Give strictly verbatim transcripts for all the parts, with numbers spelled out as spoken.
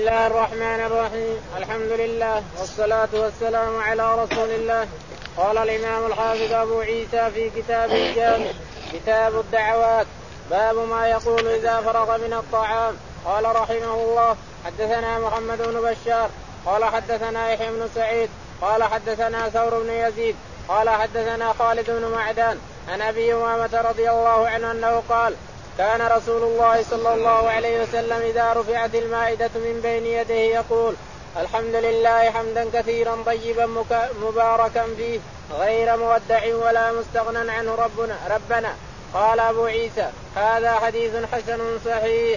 الله الرحمن الرحيم. الحمد لله والصلاة والسلام على رسول الله. قال الإمام الحافظ أبو عيسى في كتاب الجامع كتاب الدعوات باب ما يقول إذا فرغ من الطعام. قال رحمه الله حدثنا محمد بن بشار قال حدثنا يحيى بن سعيد قال حدثنا ثور بن يزيد قال حدثنا خالد بن معدان عن أبي أمامة رضي الله عنه أنه قال كان رسول الله صلى الله عليه وسلم إذا رفعت المائدة من بين يديه يقول الحمد لله حمدا كثيرا طيبا مباركا فيه غير مودع ولا مستغنى عنه ربنا ربنا قال أبو عيسى هذا حديث حسن صحيح.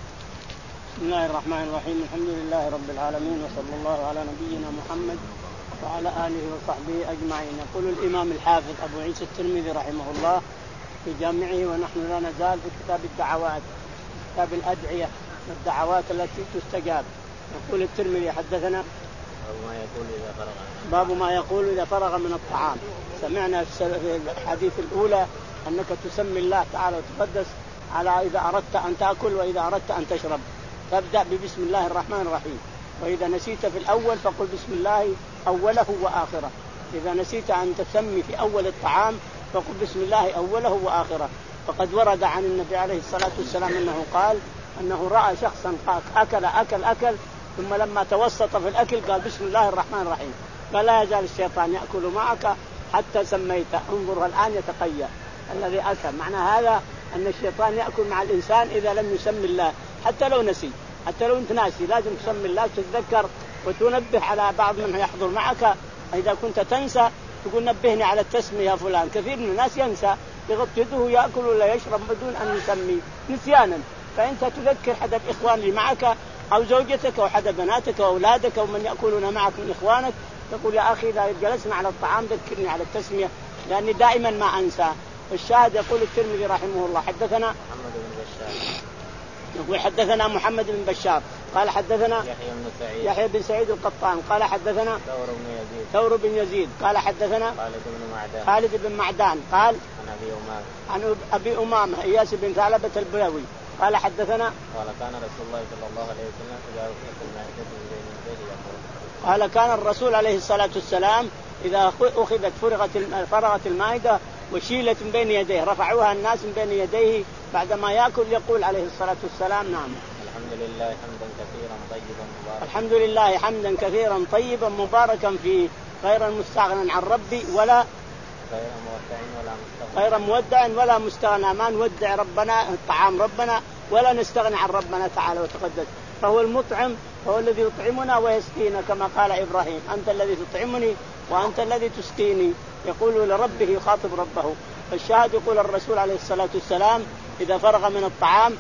بسم الله الرحمن الرحيم. الحمد لله رب العالمين وصلى الله على نبينا محمد وعلى آله وصحبه أجمعين. يقول الإمام الحافظ أبو عيسى الترمذي رحمه الله في جامعه ونحن لا نزال في كتاب الدعوات كتاب الأدعية والدعوات التي تستجاب. يقول الترمذي حدثنا باب ما يقول إذا فرغ باب ما يقول إذا فرغ من الطعام. سمعنا في الحديث الأولى أنك تسمي الله تعالى وتقدس على إذا أردت أن تأكل وإذا أردت أن تشرب تبدأ ببسم الله الرحمن الرحيم، وإذا نسيت في الأول فقل بسم الله أوله وآخره. إذا نسيت أن تسمي في أول الطعام فقل بسم الله أوله وآخره. فقد ورد عن النبي عليه الصلاة والسلام أنه قال أنه رأى شخصا أكل أكل أكل ثم لما توسط في الأكل قال بسم الله الرحمن الرحيم. قال لا يزال الشيطان يأكل معك حتى سميته. انظر الآن يتقيأ الذي أكل. معنى هذا أن الشيطان يأكل مع الإنسان إذا لم يسمي الله، حتى لو نسي، حتى لو أنت ناسي لازم تسمي الله تتذكر وتنبه على بعض من يحضر معك. إذا كنت تنسى تقول نبهني على التسمية فلان. كثير من الناس ينسى يغط يده يأكل ولا يشرب بدون أن يسمي نسيانا. فأنت تذكر حد الإخوان اللي معك أو زوجتك أو حد بناتك أو أولادك أو من يأكلون معك من إخوانك، تقول يا أخي إذا جلسنا على الطعام ذكرني على التسمية لأني دائما ما أنسى. الشاهد يقول الترمذي رحمه الله حدثنا محمد بن بشار يقول حدثنا محمد بن بشار قال حدثنا يحيى بن سعيد يحيى بن سعيد القطان قال حدثنا ثور بن يزيد ثور بن يزيد قال حدثنا خالد بن معدان خالد بن معدان قال عن أبي أمامة عن أبي أمامة إياس بن ثعلبة البلوي قال حدثنا قال كان رسول الله صلى الله عليه وسلم إذا رفعت المائدة من بين يديه يقول قال كان الرسول عليه الصلاة والسلام إذا أخذت فرغت فرغت المائدة وشيلت من بين يديه رفعوها الناس من بين يديه بعدما يأكل يقول عليه الصلاة والسلام نعم الحمد لله حمدا كثيرا طيبا مباركا الحمد لله حمدا كثيرا طيبا مباركا فيه غير مستغنى عن ربي ولا غير مودع ولا مستغنى غير مودع ولا مستغنى. ما نودع ربنا الطعام ربنا ولا نستغنى عن ربنا تعالى وتقدس. فهو المطعم، هو الذي يطعمنا ويسقينا كما قال إبراهيم أنت الذي تطعمني وأنت الذي تسقيني. يقول لربه يخاطب ربه. فالشاهد يقول الرسول عليه الصلاة والسلام إذا فرغ من الطعام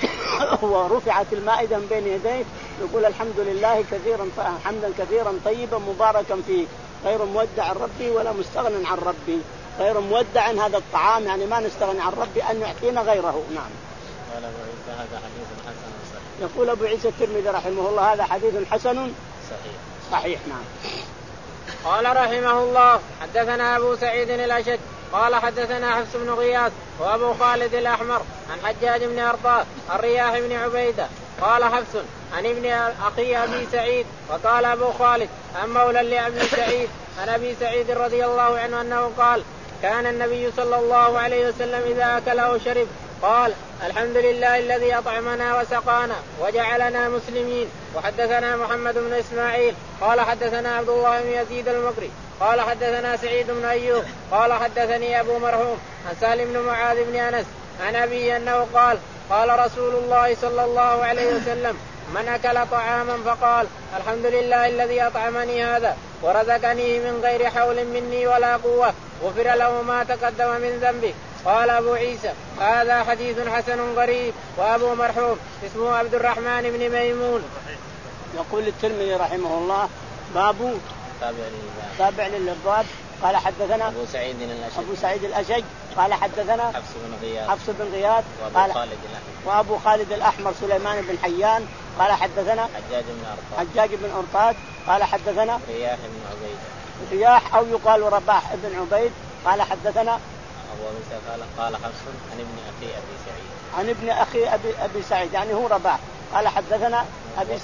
ورفعت المائدة من بين يديه يقول الحمد لله كثيرا حمدا كثيرا طيبا مباركا فيه غير مودع عن ربي ولا مستغنى عن ربي. غير مودع عن هذا الطعام يعني ما نستغني عن ربي أن يعطينا غيره. نعم. قال أبو عيسى هذا حديث حسن صحيح. يقول أبو عيسى الترمذي رحمه الله هذا حديث حسن صحيح. صحيح. نعم. قال رحمه الله حدثنا أبو سعيد الأشج قال حدثنا حفص بن غياث وأبو خالد الأحمر عن حجاج بن أرطاة الرياح بن عبيدة قال حفص عن ابن أخي أبي سعيد وقال أبو خالد عن مولى لأبي سعيد عن أبي سعيد رضي الله عنه أنه قال كان النبي صلى الله عليه وسلم إذا أكل أو شرب قال الحمد لله الذي أطعمنا وسقانا وجعلنا مسلمين. وحدثنا محمد بن إسماعيل قال حدثنا عبد الله بن يزيد المقري قال حدثنا سعيد بن أيوب قال حدثني أبو مرحوم عن سالم بن معاذ بن أنس عن أبي أنه قال قال رسول الله صلى الله عليه وسلم من أكل طعاما فقال الحمد لله الذي أطعمني هذا ورزقني من غير حول مني ولا قوة غفر له ما تقدم من ذنبه. قال أبو عيسى هذا حديث حسن غريب. وأبو مرحوم اسمه عبد الرحمن بن ميمون. يقول الترمذي رحمه الله باب تابع للباب قال حدثنا أبو سعيد الأشج أبو سعيد الأشج قال حدثنا حفص بن غياث حفص بن غياث قال خالد وأبو خالد الأحمر سليمان بن حيان قال حدثنا حجاج بن أرطاة حجاج بن أرطاة قال حدثنا رياح بن عبيد رياح أو يقال رباح بن عبيد قال حدثنا أبو عيسى قال قال حفص عن ابن أخي أبي سعيد عن ابن أخي أبي, أبي سعيد يعني هو رباح قال حدثنا أبي سعيد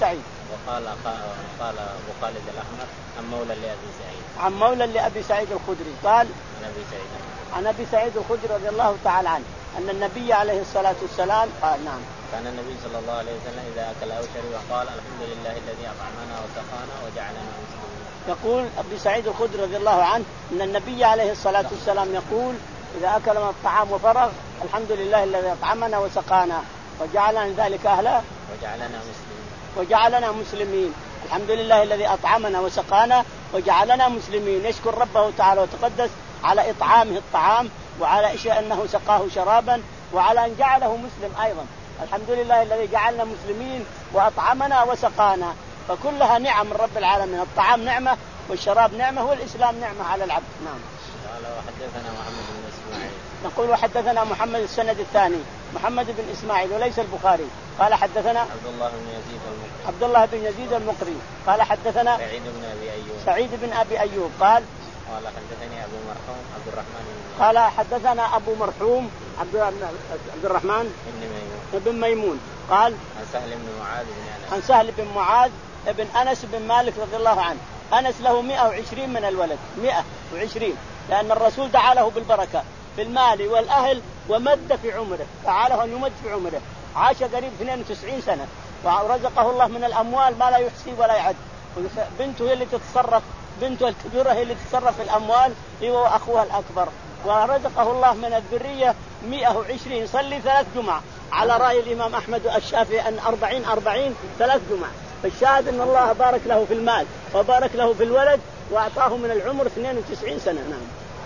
وقال قال أبو خالد الأحمر عن مولى لأبي سعيد عن مولى لأبي سعيد الخدري قال عن أبي سعيد عن أبي سعيد الخدري رضي الله تعالى عنه أن النبي عليه الصلاة والسلام قال نعم كان النبي صلى الله عليه وسلم إذا أكل أو شرب قال الحمد لله الذي أطعمنا وسقانا وجعلنا مسلمين. يقول أبي سعيد الخدري رضي الله عنه أن النبي عليه الصلاة والسلام يقول إذا أكل من الطعام وفرغ الحمد لله الذي أطعمنا وسقانا وجعلنا من ذلك أهلا وجعلنا مسلمين وجعلنا مسلمين. الحمد لله الذي أطعمنا وسقانا وجعلنا مسلمين. يشكر ربه تعالى وتقدس على إطعامه الطعام وعلى إشياء أنه سقاه شرابا وعلى أن جعله مسلم أيضا. الحمد لله الذي جعلنا مسلمين وأطعمنا وسقانا. فكلها نعم من رب العالمين. الطعام نعمة والشراب نعمة والإسلام نعمة على العبد. نعم. قال وحدثنا محمد بن إسماعيل. نقول وحدثنا محمد السند الثاني محمد بن إسماعيل وليس البخاري. قال حدثنا عبد الله بن يزيد المقري. عبد الله بن يزيد المقري. قال حدثنا سعيد بن أبي أيوب. سعيد بن أبي أيوب. قال قال حدثني أبو مرحوم عبد الرحمن بن قال حدثنا أبو مرحوم عبد عبد الرحمن بن ميمون بن ميمون. قال عن سهل بن معاذ بن أنس. عن سهل بن معاذ بن أنس بن مالك رضي الله عنه. أنس له مئة وعشرين من الولد مئة وعشرين لأن الرسول دعا له بالبركة في المال والأهل ومد في عمره فعاله أن يمد في عمره. عاش قريب اثنين وتسعين سنة ورزقه الله من الأموال ما لا يحصي ولا يعد. بنته هي اللي تتصرف بنته الكبيرة هي اللي تتصرف في الأموال هي وأخوها الأكبر. ورزقه الله من الذرية مئة وعشرين يصلي ثلاث جمعة على رأي الإمام أحمد الشافعي أن أربعين أربعين ثلاث جمعة. فالشاهد أن الله بارك له في المال وبارك له في الولد وأعطاه من العمر اثنين وتسعين سنة. نعم.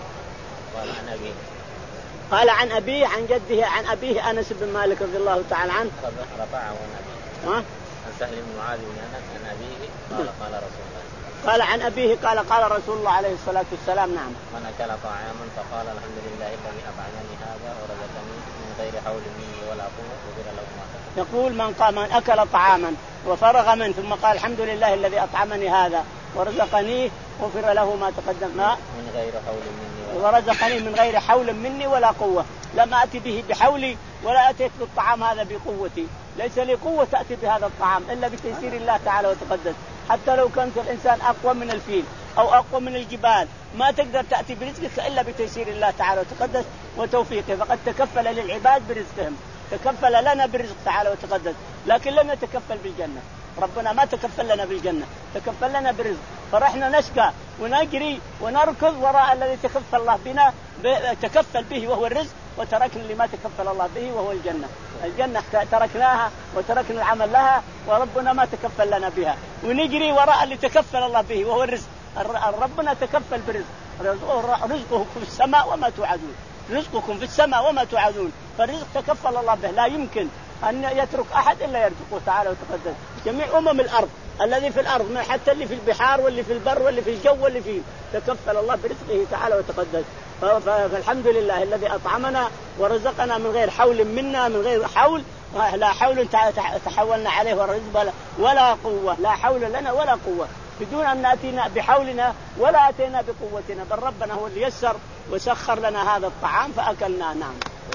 قال عن أبيه قال عن أبيه عن جده عن أبيه أنس بن مالك رضي الله تعالى عنه رفعه عن أبيه. ها؟ عن سهل بن معاذ بن أنس عن أبيه قال قال رسول الله. قال عن أبيه قال قال رسول الله عليه الصلاة والسلام. نعم. من أكل طعاما فقال الحمد لله الذي أطعمني هذا ورزقني من غير حول مني ولا قوة غفر له ما تقدم. يقول من قال من أكل طعاما وفرغ منه ثم قال الحمد لله الذي أطعمني هذا ورزقني غفر له ما تقدم ما من غير حول مني ورزقني من غير حول مني ولا قوة. لم أتي به بحولي ولا أتيت بالطعام هذا بقوتي. ليس لي قوة تأتي بهذا الطعام إلا بتيسير الله تعالى وتقدس. حتى لو كنت الإنسان أقوى من الفيل أو أقوى من الجبال ما تقدر تأتي برزقك إلا بتيسير الله تعالى وتقدس وتوفيقه. فقد تكفل للعباد برزقهم تكفل لنا بالرزق تعالى وتقدس لكن لم يتكفل بالجنة. ربنا ما تكفل لنا بالجنة تكفل لنا بالرزق. فرحنا نشكى ونجري ونركض وراء الذي تكفل الله بنا تكفل به وهو الرزق وتركنا لما تكفل الله به وهو الجنة. الجنة تركناها وتركنا العمل لها وربنا ما تكفل لنا بها ونجري وراء اللي تكفل الله به وهو الرزق. ربنا تكفل برزق رزقه في السماء وما توعدون رزقكم في السماء وما توعدون. فالرزق تكفل الله به لا يمكن أن يترك أحد إلا يرزقه تعالى وتقدس. جميع أمم الأرض الذي في الأرض حتى اللي في البحار واللي في البر واللي في الجو واللي فيه تكفل الله برزقه تعالى وتقدس. فالحمد لله الذي أطعمنا ورزقنا من غير حول منا من غير حول لا حول تحولنا عليه ورزق ولا قوة لا حول لنا ولا قوة بدون أن نأتينا بحولنا ولا أتينا بقوتنا بل ربنا هو اللي يسر وسخر لنا هذا الطعام فأكلنا. نعم.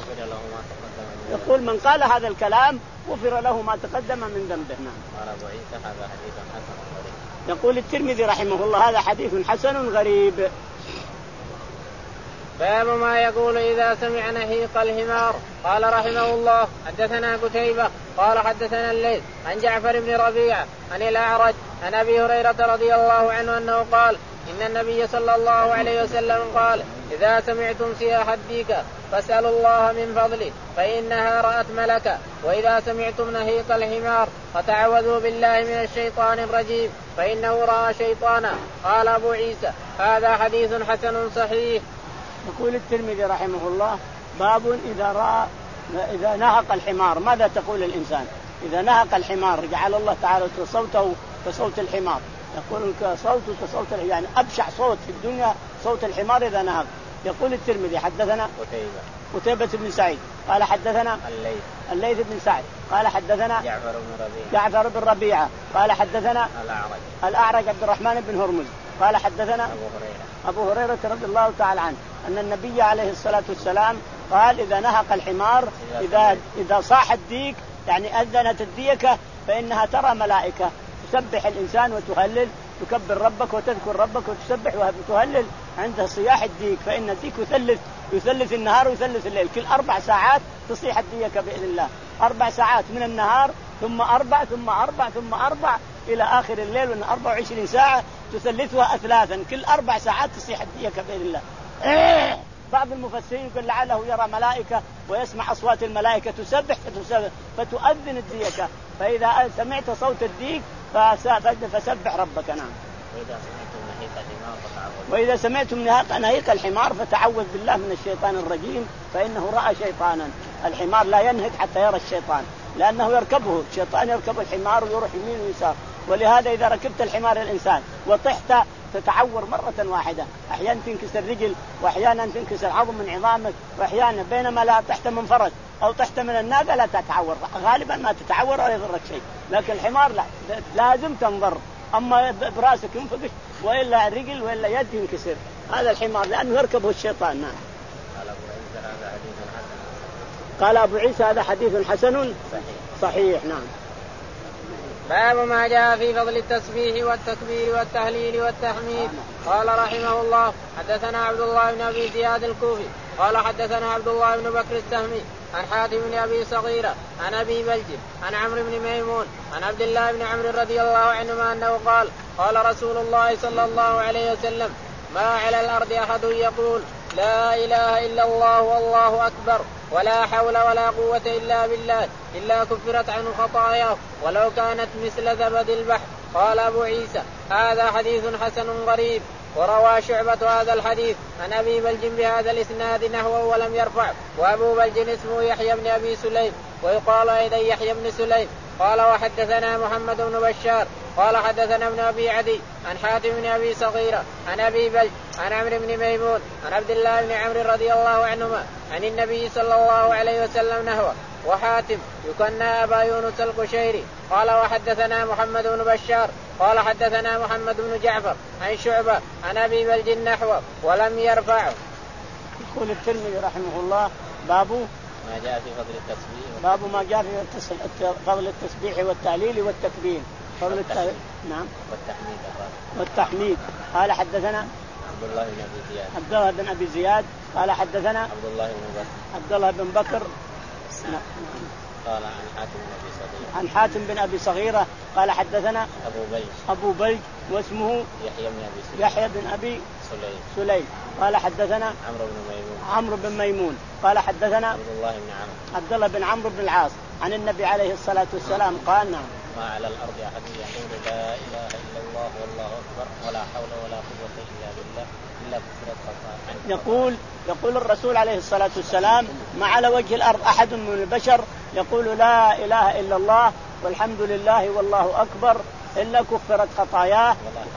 يقول من قال هذا الكلام غفر له ما تقدم من ذنبه. نعم. قال أبو عيسى هذا حديث حسن غريب. يقول الترمذي رحمه الله هذا حديث حسن غريب. باب ما يقول إذا سمع نهيق الحمار. قال رحمه الله حدثنا قتيبة قال حدثنا الليث عن جعفر بن ربيعة عن الأعرج عن أبي هريرة رضي الله عنه أنه قال إن النبي صلى الله عليه وسلم قال إذا سمعتم صياح الديك فاسألوا الله من فضله فإنها رأت ملكا وإذا سمعتم نهيق الحمار فتعوذوا بالله من الشيطان الرجيم فإنه رأى شيطانا. قال أبو عيسى هذا حديث حسن صحيح. يقول الترمذي رحمه الله باب إذا رأى إذا نهق الحمار ماذا تقول الإنسان إذا نهق الحمار جعل الله تعالى صوته كصوت الحمار يقول صوته كصوت يعني أبشع صوت في الدنيا صوت الحمار إذا نهق. يقول الترمذي حدثنا قتيبة قتيبة بن سعيد قال حدثنا الليث الليث بن سعد قال حدثنا جعفر بن ربيعة جعفر بن ربيعة قال حدثنا الأعرج الأعرج عبد الرحمن بن هرمز قال حدثنا أبو هريرة أبو هريرة رضي الله تعالى عنه أن النبي عليه الصلاة والسلام قال إذا نهق الحمار إذا إذا صاح الديك يعني أذنت الديكة فإنها ترى ملائكة يسبح الإنسان وتهلل، تكبر ربك وتذكر ربك وتسبح وتهلل عند صياح الديك، فإن الديك يثلث يثلث النهار ويثلث الليل، كل أربع ساعات تصيح الديك بإذن الله، أربع ساعات من النهار ثم أربع ثم أربع ثم أربع إلى آخر الليل، وأن أربع وعشرين ساعة تثلثها أثلاثا، كل أربع ساعات تصيح الديك بإذن الله. إيه. بعض المفسرين يقول لعله يرى ملائكة ويسمع أصوات الملائكة تسبح فتؤذن الديكة، فإذا سمعت صوت الديك فسبح ربك. نعم. وإذا سمعتم نهيق الحمار فتعوذ بالله من الشيطان الرجيم، فإنه رأى شيطانا. الحمار لا ينهك حتى يرى الشيطان، لأنه يركبه الشيطان، يركب الحمار ويروح يمين ويسار، ولهذا إذا ركبت الحمار الإنسان وطحت تتعور مرة واحدة، أحيانا تنكسر رجل وأحيانا تنكسر عظم من عظامك وأحيانا، بينما لا طحت من فرس أو طحت من الناقة لا تتعور، غالبا ما تتعور ولا يضرك شيء، لكن الحمار لا، لازم تنضر، أما براسك ينفقش وإلا رجل وإلا يد ينكسر، هذا الحمار لأنه يركبه الشيطان. نعم. قال أبو عيسى هذا حديث حسن صحيح. نعم. باب ما جاء في فضل التسبيح والتكبير والتهليل والتحميد. قال رحمه الله حدثنا عبد الله بن أبي زياد الكوفي قال حدثنا عبد الله بن بكر السهمي عن حاتم بن أبي صغيرة عن أبي بلج عن عمرو بن ميمون عن عبد الله بن عمرو رضي الله عنهما أنه قال قال رسول الله صلى الله عليه وسلم ما على الأرض أحد يقول لا إله إلا الله والله أكبر ولا حول ولا قوة إلا بالله إلا كفرت عنه خطاياه ولو كانت مثل زبد البحر. قال أبو عيسى هذا حديث حسن غريب. وروى شعبة هذا الحديث عن أبي بلج بهذا الإسناد نحوه ولم يرفع. وأبو بلج اسمه يحيى بن أبي سليم ويقال أيضا يحيى بن سليم. قال وحدثنا محمد بن بشار قال حدثنا ابن أبي عدي عن حاتم بن أبي صغيرة عن أبي بلج عن عمرو بن ميمون عن عبد الله بن عمرو رضي الله عنهما عن النبي صلى الله عليه وسلم نحوه. وحاتم يكنى أبا يونس القشيري. قال وحدثنا محمد بن بشار قال حدثنا محمد بن جعفر عن شعبة عن أبي بلج نحوه ولم يرفعه. يقول الترمذي رحمه الله باب ما جاء في فضل التسبيح باب ما جاء في فضل التسبيح والتهليل والتكبير. فضل التهليل. نعم. والتحميد. والتحميد. قال حدثنا عبد الله بن أبي زياد عبد الله بن أبي زياد قال حدثنا عبد الله بن بكر عبد الله بن بكر نعم. قال عن حاتم بن أبي صغيرة عن حاتم بن أبي صغيرة قال حدثنا أبو بلج أبو بلج واسمه يحيى بن أبي سليم يحيى بن أبي سليم سليم قال حدثنا عمرو بن ميمون عمرو بن ميمون قال حدثنا عبد الله بن عمرو عبد الله بن عمرو بن العاص عن النبي عليه الصلاة والسلام قال نعم ما على الأرض أحد يقول لا إله إلا الله والله أكبر ولا حول ولا قوة إلا بالله إلا كفرت خطاياه. يقول يقول الرسول عليه الصلاة والسلام ما على وجه الأرض أحد من البشر يقول لا إله إلا الله والحمد لله والله أكبر إلا كفرت خطاياه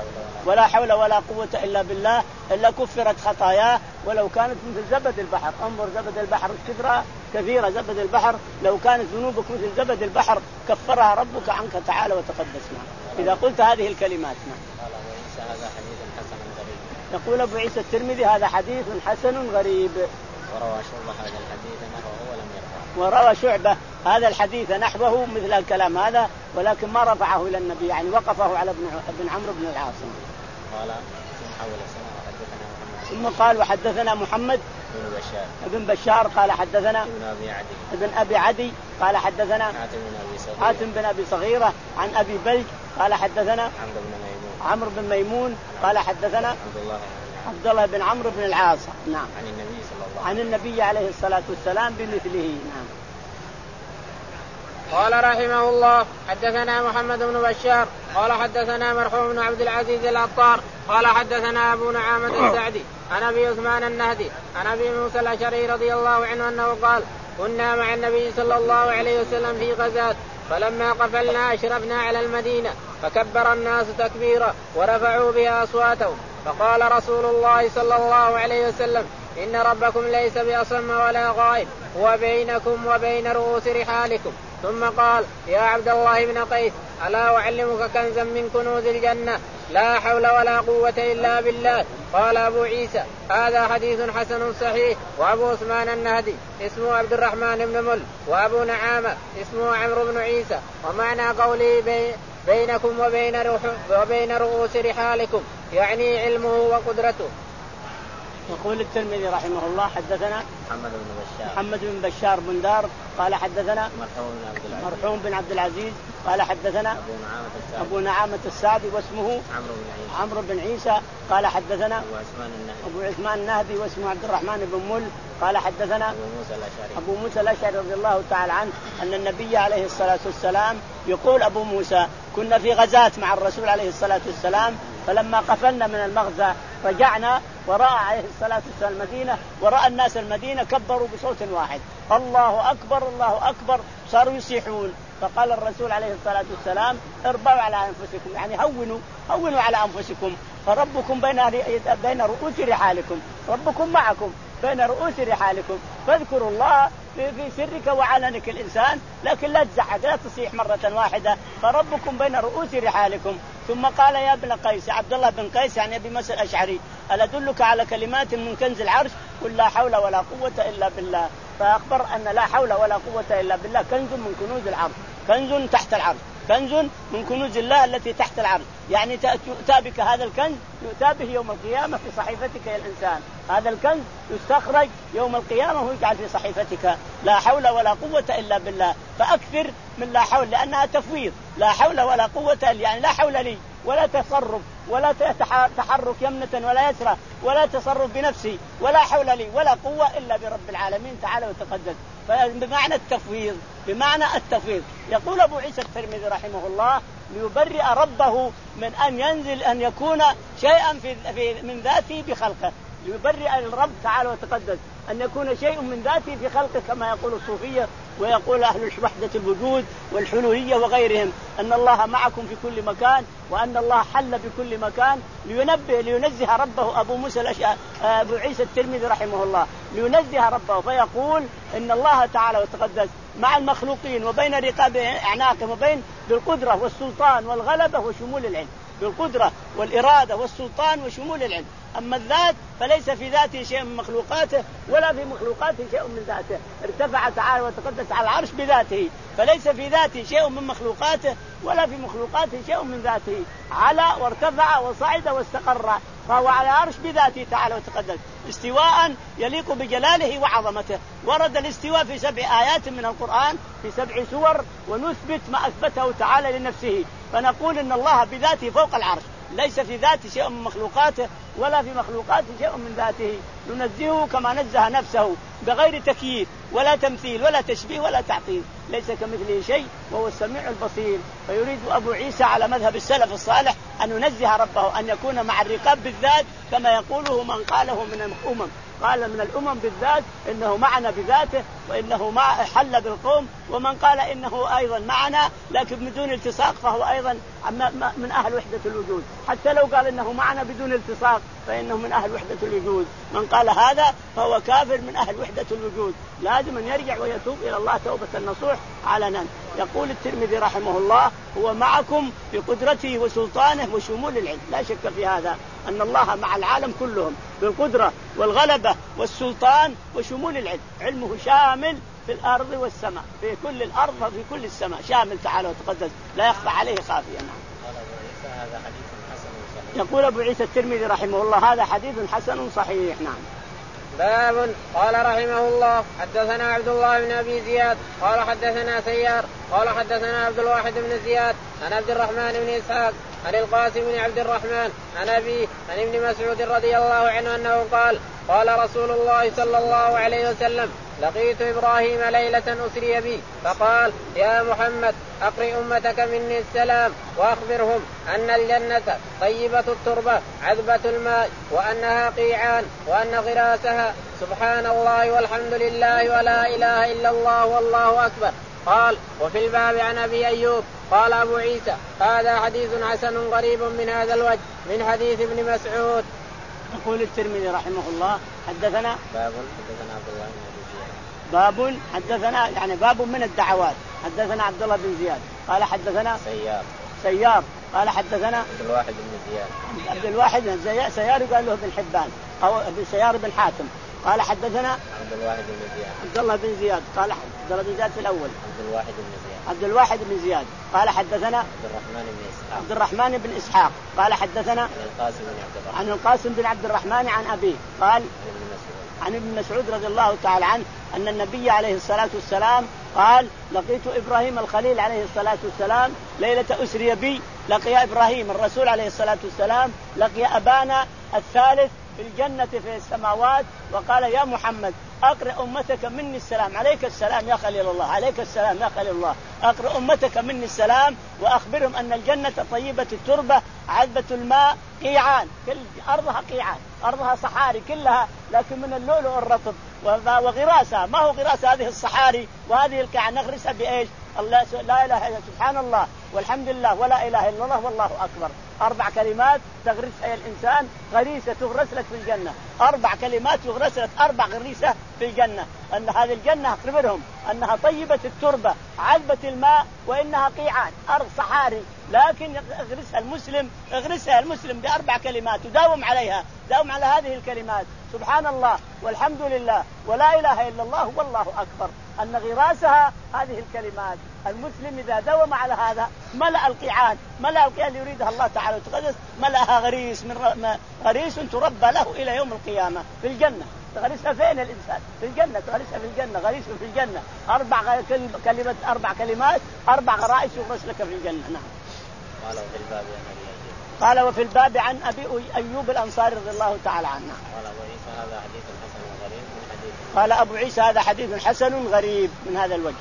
ولا حول ولا قوة إلا بالله إلا كفرت خطاياه ولو كانت مثل زبد البحر. انظر زبد البحر كثرة كثيرة زبد البحر، لو كانت ذنوبك مثل زبد البحر كفرها ربك عنك تعالى وتقدسنا إذا قلت هذه الكلمات. هذا حديث حسن غريب. يقول أبو عيسى الترمذي هذا حديث حسن غريب. وروى شعبة هذا الحديث نحوه ولم يرفعه. وروى شعبة هذا الحديث نحوه مثل الكلام هذا ولكن ما رفعه إلى النبي، يعني وقفه على ابن ابن عمرو بن العاص. قال ثم حول سنة وحدثنا محمد ثم قال وحدثنا محمد بن بشار ابن بشار قال حدثنا ابن أبي عدي ابن أبي عدي قال حدثنا حاتم بن أبي صغيرة حاتم بن أبي صغيرة عن أبي بلج قال حدثنا عمرو بن ميمون عمرو بن ميمون قال حدثنا عبد الله عبد الله بن عمرو بن العاص. نعم. عن النبي صلى الله عن النبي عليه الصلاة والسلام بمثله. نعم. قال رحمه الله حدثنا محمد بن بشار قال حدثنا مرحوم بن عبد العزيز العطار قال حدثنا أبو نعامة السعدي عن أبي عثمان النهدي عن أبي موسى الأشعري رضي الله عنه أنه قال كنا مع النبي صلى الله عليه وسلم في غزاة فلما قفلنا أشرفنا على المدينة فكبر الناس تكبيرا ورفعوا بها أصواتهم فقال رسول الله صلى الله عليه وسلم إن ربكم ليس بأصم ولا غائب هو بينكم وبين رؤوس رحالكم. ثم قال يا عبد الله بن قيس ألا أعلمك كنزا من كنوز الجنة لا حول ولا قوة إلا بالله. قال أبو عيسى هذا حديث حسن صحيح. وأبو عثمان النهدي اسمه عبد الرحمن بن مل وأبو نعامة اسمه عمرو بن عيسى. ومعنى قوله بي بينكم وبين, وبين رؤوس رحالكم يعني علمه وقدرته. يقول الترمذي رحمه الله حدثنا محمد بن بشار محمد بن بشار بن دار قال حدثنا مرحوم بن عبد العزيز قال حدثنا أبو نعامة السعدي, أبو نعامة السعدي واسمه عمرو بن عيسى, عمرو بن عيسى قال حدثنا أبو عثمان النهدي, أبو عثمان النهدي واسمه عبد الرحمن بن مل قال حدثنا أبو موسى الأشعري, أبو موسى الأشعري رضي الله تعالى عنه أن النبي عليه الصلاة والسلام يقول أبو موسى كنا في غزاة مع الرسول عليه الصلاة والسلام فلما قفلنا من المغزى رجعنا ورأى عليه الصلاة والسلام المدينة ورأى الناس المدينة كبروا بصوت واحد الله أكبر الله أكبر صاروا يصيحون فقال الرسول عليه الصلاة والسلام اربعوا على أنفسكم يعني هونوا هونوا على أنفسكم فربكم بين بين رؤوس رحالكم ربكم معكم بين رؤوس رحالكم فاذكروا الله في سرك وعلنك الإنسان لكن لا تزعق لا تصيح مرة واحدة فربكم بين رؤوس رحالكم. ثم قال يا ابن قيس عبد الله بن قيس يعني أبي موسى الأشعري ألا أدلك على كلمات من كنز العرش قل لا حول ولا قوة إلا بالله فأخبر أن لا حول ولا قوة إلا بالله كنز من كنوز العرش كنز تحت العرش كنز من كنوز الله التي تحت العرش يعني يؤتى بك هذا الكنز يؤتى به يوم القيامة في صحيفتك يا الإنسان هذا الكنز يستخرج يوم القيامة ويجعل في صحيفتك لا حول ولا قوة إلا بالله فأكثر من لا حول لأنها تفويض لا حول ولا قوة يعني لا حول لي ولا تصرف ولا تحرك يمنة ولا يسرى ولا تصرف بنفسي ولا حول لي ولا قوة إلا برب العالمين تعالى وتقدس بمعنى التفويض بمعنى التفويض. يقول أبو عيسى الترمذي رحمه الله ليبرئ ربه من أن ينزل أن يكون شيئا في في من ذاته بخلقه ليبرئ الرب تعالى وتقدس أن يكون شيء من ذاته في خلقه كما يقول الصوفية ويقول أهل وحدة الوجود والحلولية وغيرهم أن الله معكم في كل مكان وأن الله حل بكل مكان لينبه لينزه ربه أبو موسى الأشعري أبو عيسى الترمذي رحمه الله لينزه ربه فيقول إن الله تعالى وتقدس مع المخلوقين وبين رقاب أعناقهم وبين بالقدرة والسلطان والغلبة وشمول العلم بالقدرة والإرادة والسلطان وشمول العلم. أما الذات فليس في ذاته شيء من مخلوقاته ولا في مخلوقاته شيء من ذاته ارتفع تعالى وتقدس على العرش بذاته فليس في ذاته شيء من مخلوقاته ولا في مخلوقاته شيء من ذاته على وارتفع وصعد واستقر فهو على العرش بذاته تعالى وتقدس استواء يليق بجلاله وعظمته. ورد الاستواء في سبع آيات من القرآن في سبع سور ونثبت ما أثبته تعالى لنفسه فنقول إن الله بذاته فوق العرش ليس في ذاته شيء من مخلوقاته ولا في مخلوقاته شيء من ذاته ننزهه كما نزه نفسه بغير تكييف ولا تمثيل ولا تشبيه ولا تعطيل ليس كمثله شيء وهو السميع البصير. فيريد أبو عيسى على مذهب السلف الصالح أن ينزه ربه أن يكون مع الرقاب بالذات كما يقوله من قاله من الأمم قال من الأمم بالذات إنه معنا بذاته وإنه مع حل بالقوم ومن قال إنه أيضا معنا لكن بدون التصاق فهو أيضا من أهل وحدة الوجود حتى لو قال إنه معنا بدون التصاق فإنه من أهل وحدة الوجود. من قال هذا فهو كافر من أهل وحدة الوجود لازم أن يرجع ويتوب إلى الله توبة نصوح علنا. يقول الترمذي رحمه الله هو معكم بقدرته وسلطانه وشمول العلم لا شك في هذا أن الله مع العالم كلهم بالقدرة والغلبة والسلطان وشمول العلم علمه شامل في الأرض والسماء في كل الأرض وفي كل السماء شامل تعالى وتقدس لا يخفى عليه خافيا. يقول أبو عيسى الترمذي رحمه الله هذا حديث حسن صحيح. نعم. باب قال رحمه الله حدثنا عبد الله بن أبي زياد قال حدثنا سيار قال حدثنا عبد الواحد بن زياد عن عبد الرحمن بن إسحاق عن القاسم بن عبد الرحمن عن أبي عن ابن مسعود رضي الله عنه أنه قال قال رسول الله صلى الله عليه وسلم لقيت إبراهيم ليلة أسري بي فقال يا محمد أقرئ أمتك مني السلام وأخبرهم أن الجنة طيبة التربة عذبة الماء وأنها قيعان وأن غراسها سبحان الله والحمد لله ولا إله إلا الله والله أكبر. قال وفي الباب عن أبي أيوب قال أبو عيسى هذا حديث حسن غريب من هذا الوجه من حديث ابن مسعود. يقول الترمذي رحمه الله حدثنا باب حدثنا عبد الله بن أبي زياد باب حدثنا يعني باب من الدعوات حدثنا عبد الله بن زياد قال حدثنا سيار سيار قال حدثنا عبد الواحد بن زياد عبد الواحد بن زياد سيار قال له ابن حبان أو ابن سيار بن حاتم قال حدثنا عبد الواحد بن زياد عبد الله بن زياد قال عبد الله بن زياد في الأول عبد الواحد بن زياد عبد الواحد بن زياد قال حدثنا عبد الرحمن بن إسحاق عبد الرحمن بن إسحاق قال حدثنا عن القاسم بن عبد الرحمن عن القاسم بن عبد الرحمن عن أبيه قال عن ابن مسعود رضي الله تعالى عنه أن النبي عليه الصلاة والسلام قال لقيت إبراهيم الخليل عليه الصلاة والسلام ليلة أسري بي. لقي إبراهيم الرسول عليه الصلاة والسلام لقي أبانا الثالث في الجنة في السماوات وقال يا محمد أقرأ أمتك مني السلام. عليك السلام يا خليل الله عليك السلام يا خليل الله أقرأ أمتك مني السلام وأخبرهم أن الجنة طيبة التربة عذبة الماء قيعان كل أرضها قيعان أرضها صحاري كلها لكن من اللؤلؤ الرطب وغراسها ما هو غراس هذه الصحاري وهذه القيعان نغرسها بإيش؟ الله لا إله إلا سبحان الله والحمد لله ولا إله إلا الله والله أكبر. أربع كلمات تغرسها الإنسان غريسة تغرس لك في الجنة. أربع كلمات يغرس لك أربع غريسة في الجنة أن هذه الجنة أخبرهم أنها طيبة التربة عذبة الماء وإنها قيعان أرض صحاري لكن اغرسها المسلم اغرسها المسلم بأربع كلمات وداوم عليها داوم على هذه الكلمات سبحان الله والحمد لله ولا إله إلا الله والله أكبر أن غراسها هذه الكلمات. المسلم إذا داوم على هذا ملأ القيعان ملأ القيعان اللي يريدها الله تعالى وتقدس ملأها غريس من غريس تربى له إلى يوم القيامة في الجنة. تغرسها فين الإنسان؟ في الجنة تغرسها في الجنة غريس في الجنة أربع كلمات أربع كلمات أربع غرائس يغرس لك في الجنة. نعم. قال وفي الباب عن أبي قال وفي الباب عن أبي أيوب الأنصاري رضي الله تعالى عنه. قال أبو عيسى هذا حديث حسن غريب من حديث قال أبو عيسى هذا حديث حسن غريب من هذا الوجه.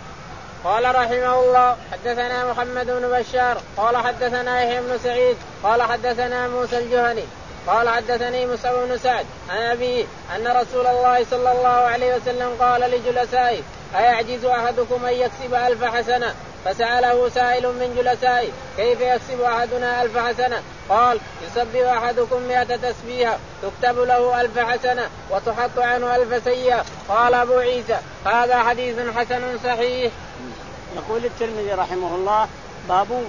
قال رحمه الله حدثنا محمد بن بشار قال حدثنا يحيى بن سعيد قال حدثنا موسى الجهني قال حدثني مصعب بن سعد عن أبيه أن رسول الله صلى الله عليه وسلم قال لجلسائه أيعجز أحدكم أن يكسب ألف حسنة؟ فسأله سائل من جلسائه كيف يكسب أحدنا ألف حسنة؟ قال يسبح أحدكم مئة تسبيحة تكتب له ألف حسنة وتحط عنه ألف سيئة. قال أبو عيسى هذا حديث حسن صحيح. يقول الترمذي رحمه الله باب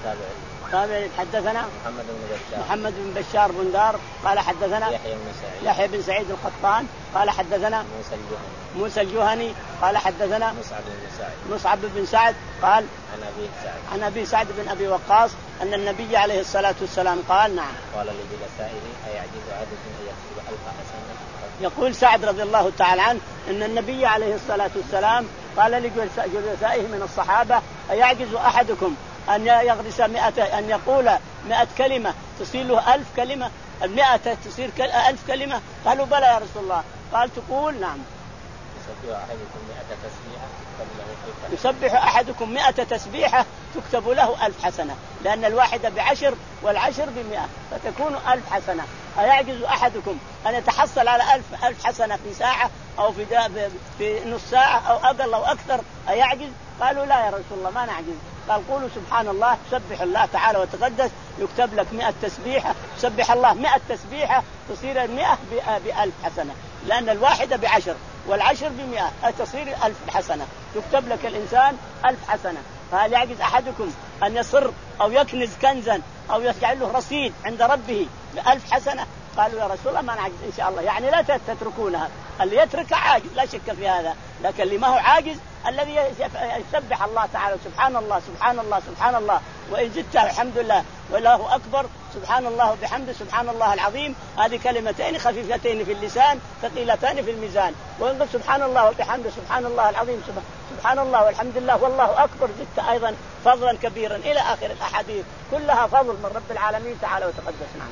تابع حدثنا محمد بن بشار محمد بن بشار بن دار قال حدثنا يحيى بن سعيد يحيى بن سعيد القطان قال حدثنا موسى الجهني موسى الجهني قال حدثنا مصعب بن سعد مصعب بن سعد قال عن أبي سعد عن أبي سعد بن أبي وقاص أن النبي عليه الصلاة والسلام قال نعم قال لجلسائه أيعجز أحدكم أن يكسب ألف حسنة؟ يقول سعد رضي الله تعالى عنه أن النبي عليه الصلاة والسلام قال لجلسائه من الصحابة أيعجز أحدكم أن يغرس مئة أن يقول مئة كلمة تصير له ألف كلمة المئة تصير ألف كلمة؟ قالوا بلى يا رسول الله. قال تقول نعم يسبح أحدكم مئة تسبيحة تكتب له ألف يسبح أحدكم مئة تسبيحة تكتب له ألف حسنة لأن الواحدة بعشر والعشر بمئة فتكون ألف حسنة. أيعجز أحدكم أن يتحصل على ألف ألف حسنة في ساعة أو في في نص ساعة أو أقل أو أكثر؟ أيعجز؟ قالوا لا يا رسول الله ما نعجز. قال قولوا سبحان الله سبح الله تعالى وتقدس يكتب لك مئة تسبيحة سبح الله مئة تسبيحة تصير المئة بألف حسنة لأن الواحدة بعشر والعشر بمئة تصير ألف حسنة يكتب لك الإنسان ألف حسنة. فهل يعجز أحدكم أن يصر أو يكنز كنزا أو يجعل له رصيد عند ربه بألف حسنة؟ قالوا يا رسول الله ما نعجز إن شاء الله يعني لا تتركونها. اللي يترك عاجز لا شك في هذا لكن اللي ما هو عاجز الذي يسبح الله تعالى سبحان الله سبحان الله سبحان الله وإن زدت الحمد لله والله أكبر سبحان الله وبحمده سبحان الله العظيم. هذه كلمتين خفيفتين في اللسان ثقيلتان في الميزان. وإن سبحان الله وبحمده سبحان الله العظيم سبحان الله والحمد لله والله أكبر زدت أيضا فضلا كبيرا إلى آخر الأحاديث كلها فضل من رب العالمين تعالى وتقدس. نعم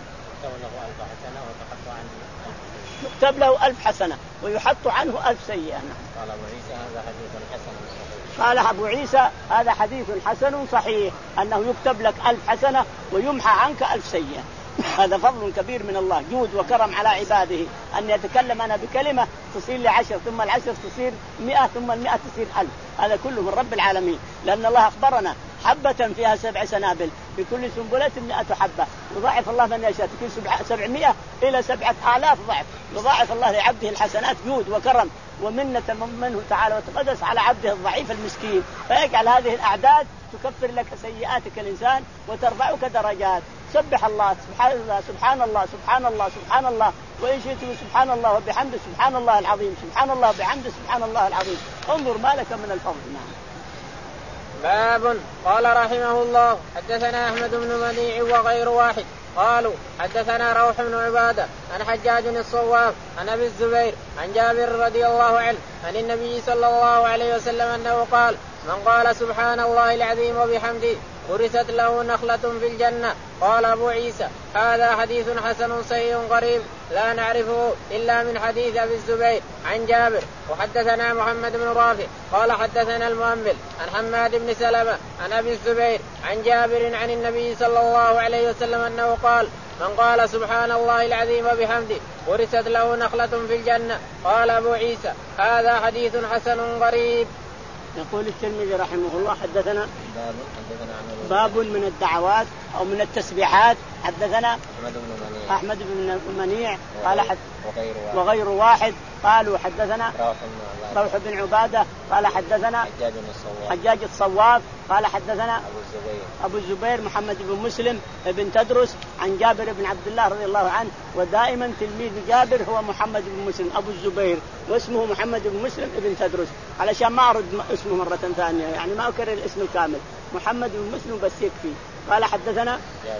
يكتب له ألف حسنة ويحط عنه ألف سيئة. قال أبو عيسى هذا حديث حسن صحيح. قال أبو عيسى هذا حديث حسن صحيح أنه يكتب لك ألف حسنة ويمحى عنك ألف سيئة. هذا فضل كبير من الله جود وكرم على عباده أن يتكلم أنا بكلمة تصير لعشر ثم العشر تصير مئة ثم المئة تصير ألف. هذا كله من رب العالمين لأن الله أخبرنا حبة فيها سبع سنابل بكل سنبلة مئة حبة يضاعف الله من يشاء تكون سبعمائة إلى سبعة آلاف ضعف يضاعف الله لعبده الحسنات جود وكرم ومنة منه تعالى وتقدس على عبده الضعيف المسكين فيجعل هذه الأعداد تكفر لك سيئاتك الإنسان وترفعك درجات. سبح الله سبحان الله سبحان الله سبحان الله سبحان الله وإن شئتم سبحان الله وبحمده سبحان الله العظيم، سبحان الله وبحمده سبحان الله العظيم. انظر ما لك من الفضل. نعم. باب. قال رحمه الله حدثنا أحمد بن منيع وغير واحد قالوا حدثنا روح بن عبادة عن حجاج الصواف عن أبي الزبير عن جابر رضي الله عنه عن النبي صلى الله عليه وسلم أنه قال: من قال سبحان الله العظيم وبحمده ورثت له نخلة في الجنة. قال أبو عيسى: هذا حديث حسن صحيح غريب لا نعرفه إلا من حديث أبي الزبير عن جابر. وحدثنا محمد بن رافع قال حدثنا المؤمل عن حماد بن سلمة عن أبي الزبير عن جابر عن النبي صلى الله عليه وسلم أنه قال: من قال سبحان الله العظيم وبحمده ورثت له نخلة في الجنة. قال أبو عيسى: هذا حديث حسن غريب. يقول الترمذي رحمه الله حدثنا باب من الدعوات أو من التسبيحات. حدثنا أحمد بن منيع قال حد وغير واحد قالوا حدثنا روح بن عبادة قال حدثنا حجاج الصواف قال حدثنا أبو الزبير محمد بن مسلم بن تدرس عن جابر بن عبد الله رضي الله عنه. ودائما تلميذ جابر هو محمد بن مسلم أبو الزبير واسمه محمد بن مسلم بن تدرس علشان ما أرد اسمه مرة ثانية يعني ما أكرر الاسم الكامل. محمد بن مسلم بس يكفي. قال حدثنا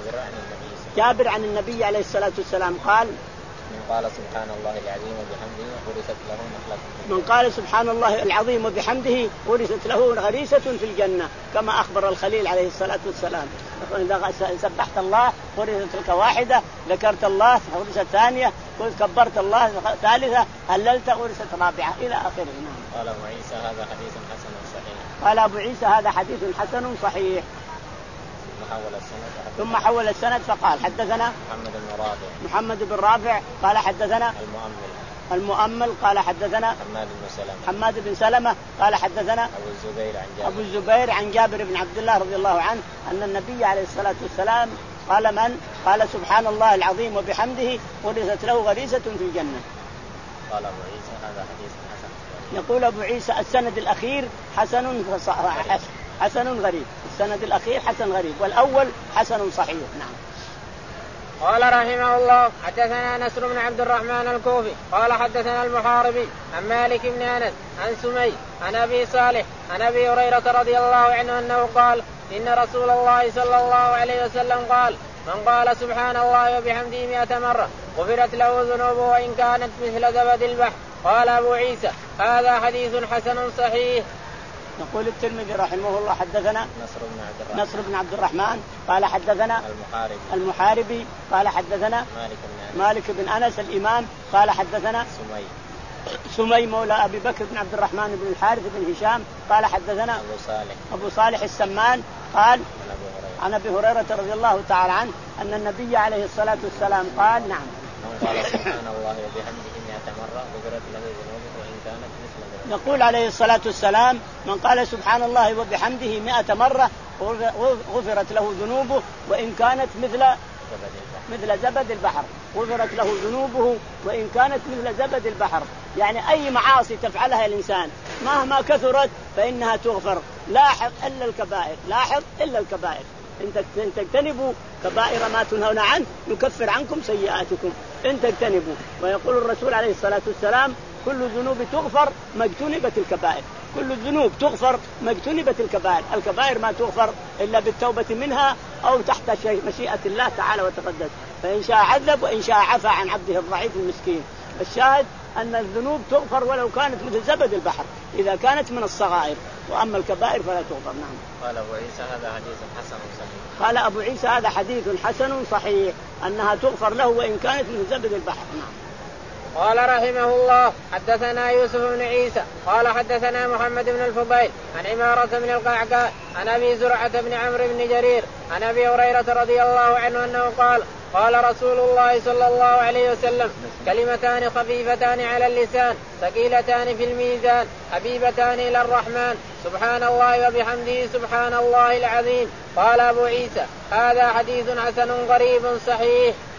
جابر عن النبي عليه الصلاة والسلام قال: من قال سبحان الله العظيم وبحمده ورثت له نخلة. من قال سبحان الله العظيم وبحمده ورثت له غريسة في الجنة كما أخبر الخليل عليه الصلاة والسلام. إذا سبحت الله ورثت لك واحدة، ذكرت الله ورثت ثانية، كبرت الله ثالثة، هللت ورثت رابعة إلى آخره. قال أبو عيسى هذا حديث حسن صحيح. قال أبو عيسى هذا حديث حسن صحيح. حول السند ثم حول السند فقال حدثنا محمد بن رافع محمد بن رافع قال حدثنا المؤمل المؤمل قال حدثنا حماد بن سلمة حماد بن سلمة قال حدثنا أبو الزبير عن جابر أبو الزبير عن جابر بن عبد الله رضي الله عنه أن النبي عليه الصلاة والسلام قال: من قال سبحان الله العظيم وبحمده ورثت له غريسة في الجنة. قال أبو عيسى هذا حديث حسن. يقول أبو عيسى السند الأخير حسن حسن غريب. السند الأخير حسن غريب والأول حسن صحيح. نعم. قال رحمه الله حدثنا نصر بن عبد الرحمن الكوفي قال حدثنا المحاربي عن مالك بن أنس عن سمي عن أبي صالح عن أبي هريرة رضي الله عنه أنه قال: إن رسول الله صلى الله عليه وسلم قال: من قال سبحان الله وبحمده مئة مرة غفرت له ذنوبه وإن كانت مثل زبد البحر. قال أبو عيسى: هذا حديث حسن صحيح. يقول الترمذي رحمه الله حدثنا نصر بن عبد الرحمن, نصر بن عبد الرحمن قال حدثنا المحاربي, المحاربي قال حدثنا مالك بن, مالك بن أنس الإمام قال حدثنا سمي سمي مولى أبي بكر بن عبد الرحمن بن الحارث بن هشام قال حدثنا أبو صالح, أبو صالح السمان قال عن أبي هريرة رضي الله تعالى عنه أن النبي عليه الصلاة والسلام قال: نعم. من قال سبحان الله وبحمده مئة مرة غفرت له ذنوبه وإن كانت مثل زبد. يقول عليه الصلاة والسلام: من قال سبحان الله وبحمده مئة مرة غفرت له ذنوبه وإن كانت مثل مثل زبد البحر. غفرت له ذنوبه وإن كانت مثل زبد البحر، يعني أي معاصي تفعلها الإنسان مهما كثرت فإنها تغفر. لاحظ إلا الكبائر، لاحظ إلا الكبائر. إن تجتنبوا كبائر ما تنهون عنه نكفر عنكم سيئاتكم إن تجتنبوا. ويقول الرسول عليه الصلاة والسلام: كل الذنوب تغفر ما اجتنبت الكبائر. كل الذنوب تغفر ما اجتنبت الكبائر. الكبائر ما تغفر إلا بالتوبة منها أو تحت مشيئة الله تعالى وتقدس، فإن شاء عذب وإن شاء عفى عن عبده الضعيف المسكين. الشاهد أن الذنوب تغفر ولو كانت مثل زبد البحر إذا كانت من الصغائر، وأما الكبائر فلا تغفر. نعم. قال أبو عيسى هذا حديث حسن صحيح. قال أبو عيسى هذا حديث حسن صحيح أنها تغفر له وإن كانت من زبد البحر. نعم. قال رحمه الله حدثنا يوسف بن عيسى قال حدثنا محمد بن الفضيل عن عمارة بن القعقاع عن أبي زرعة بن عمرو بن جرير عن أبي هريرة رضي الله عنه أنه قال: قال رسول الله صلى الله عليه وسلم: كلمتان خفيفتان على اللسان ثقيلتان في الميزان حبيبتان إلى الرحمن سبحان الله وبحمده سبحان الله العظيم. قال أبو عيسى: هذا حديث حسن غريب صحيح.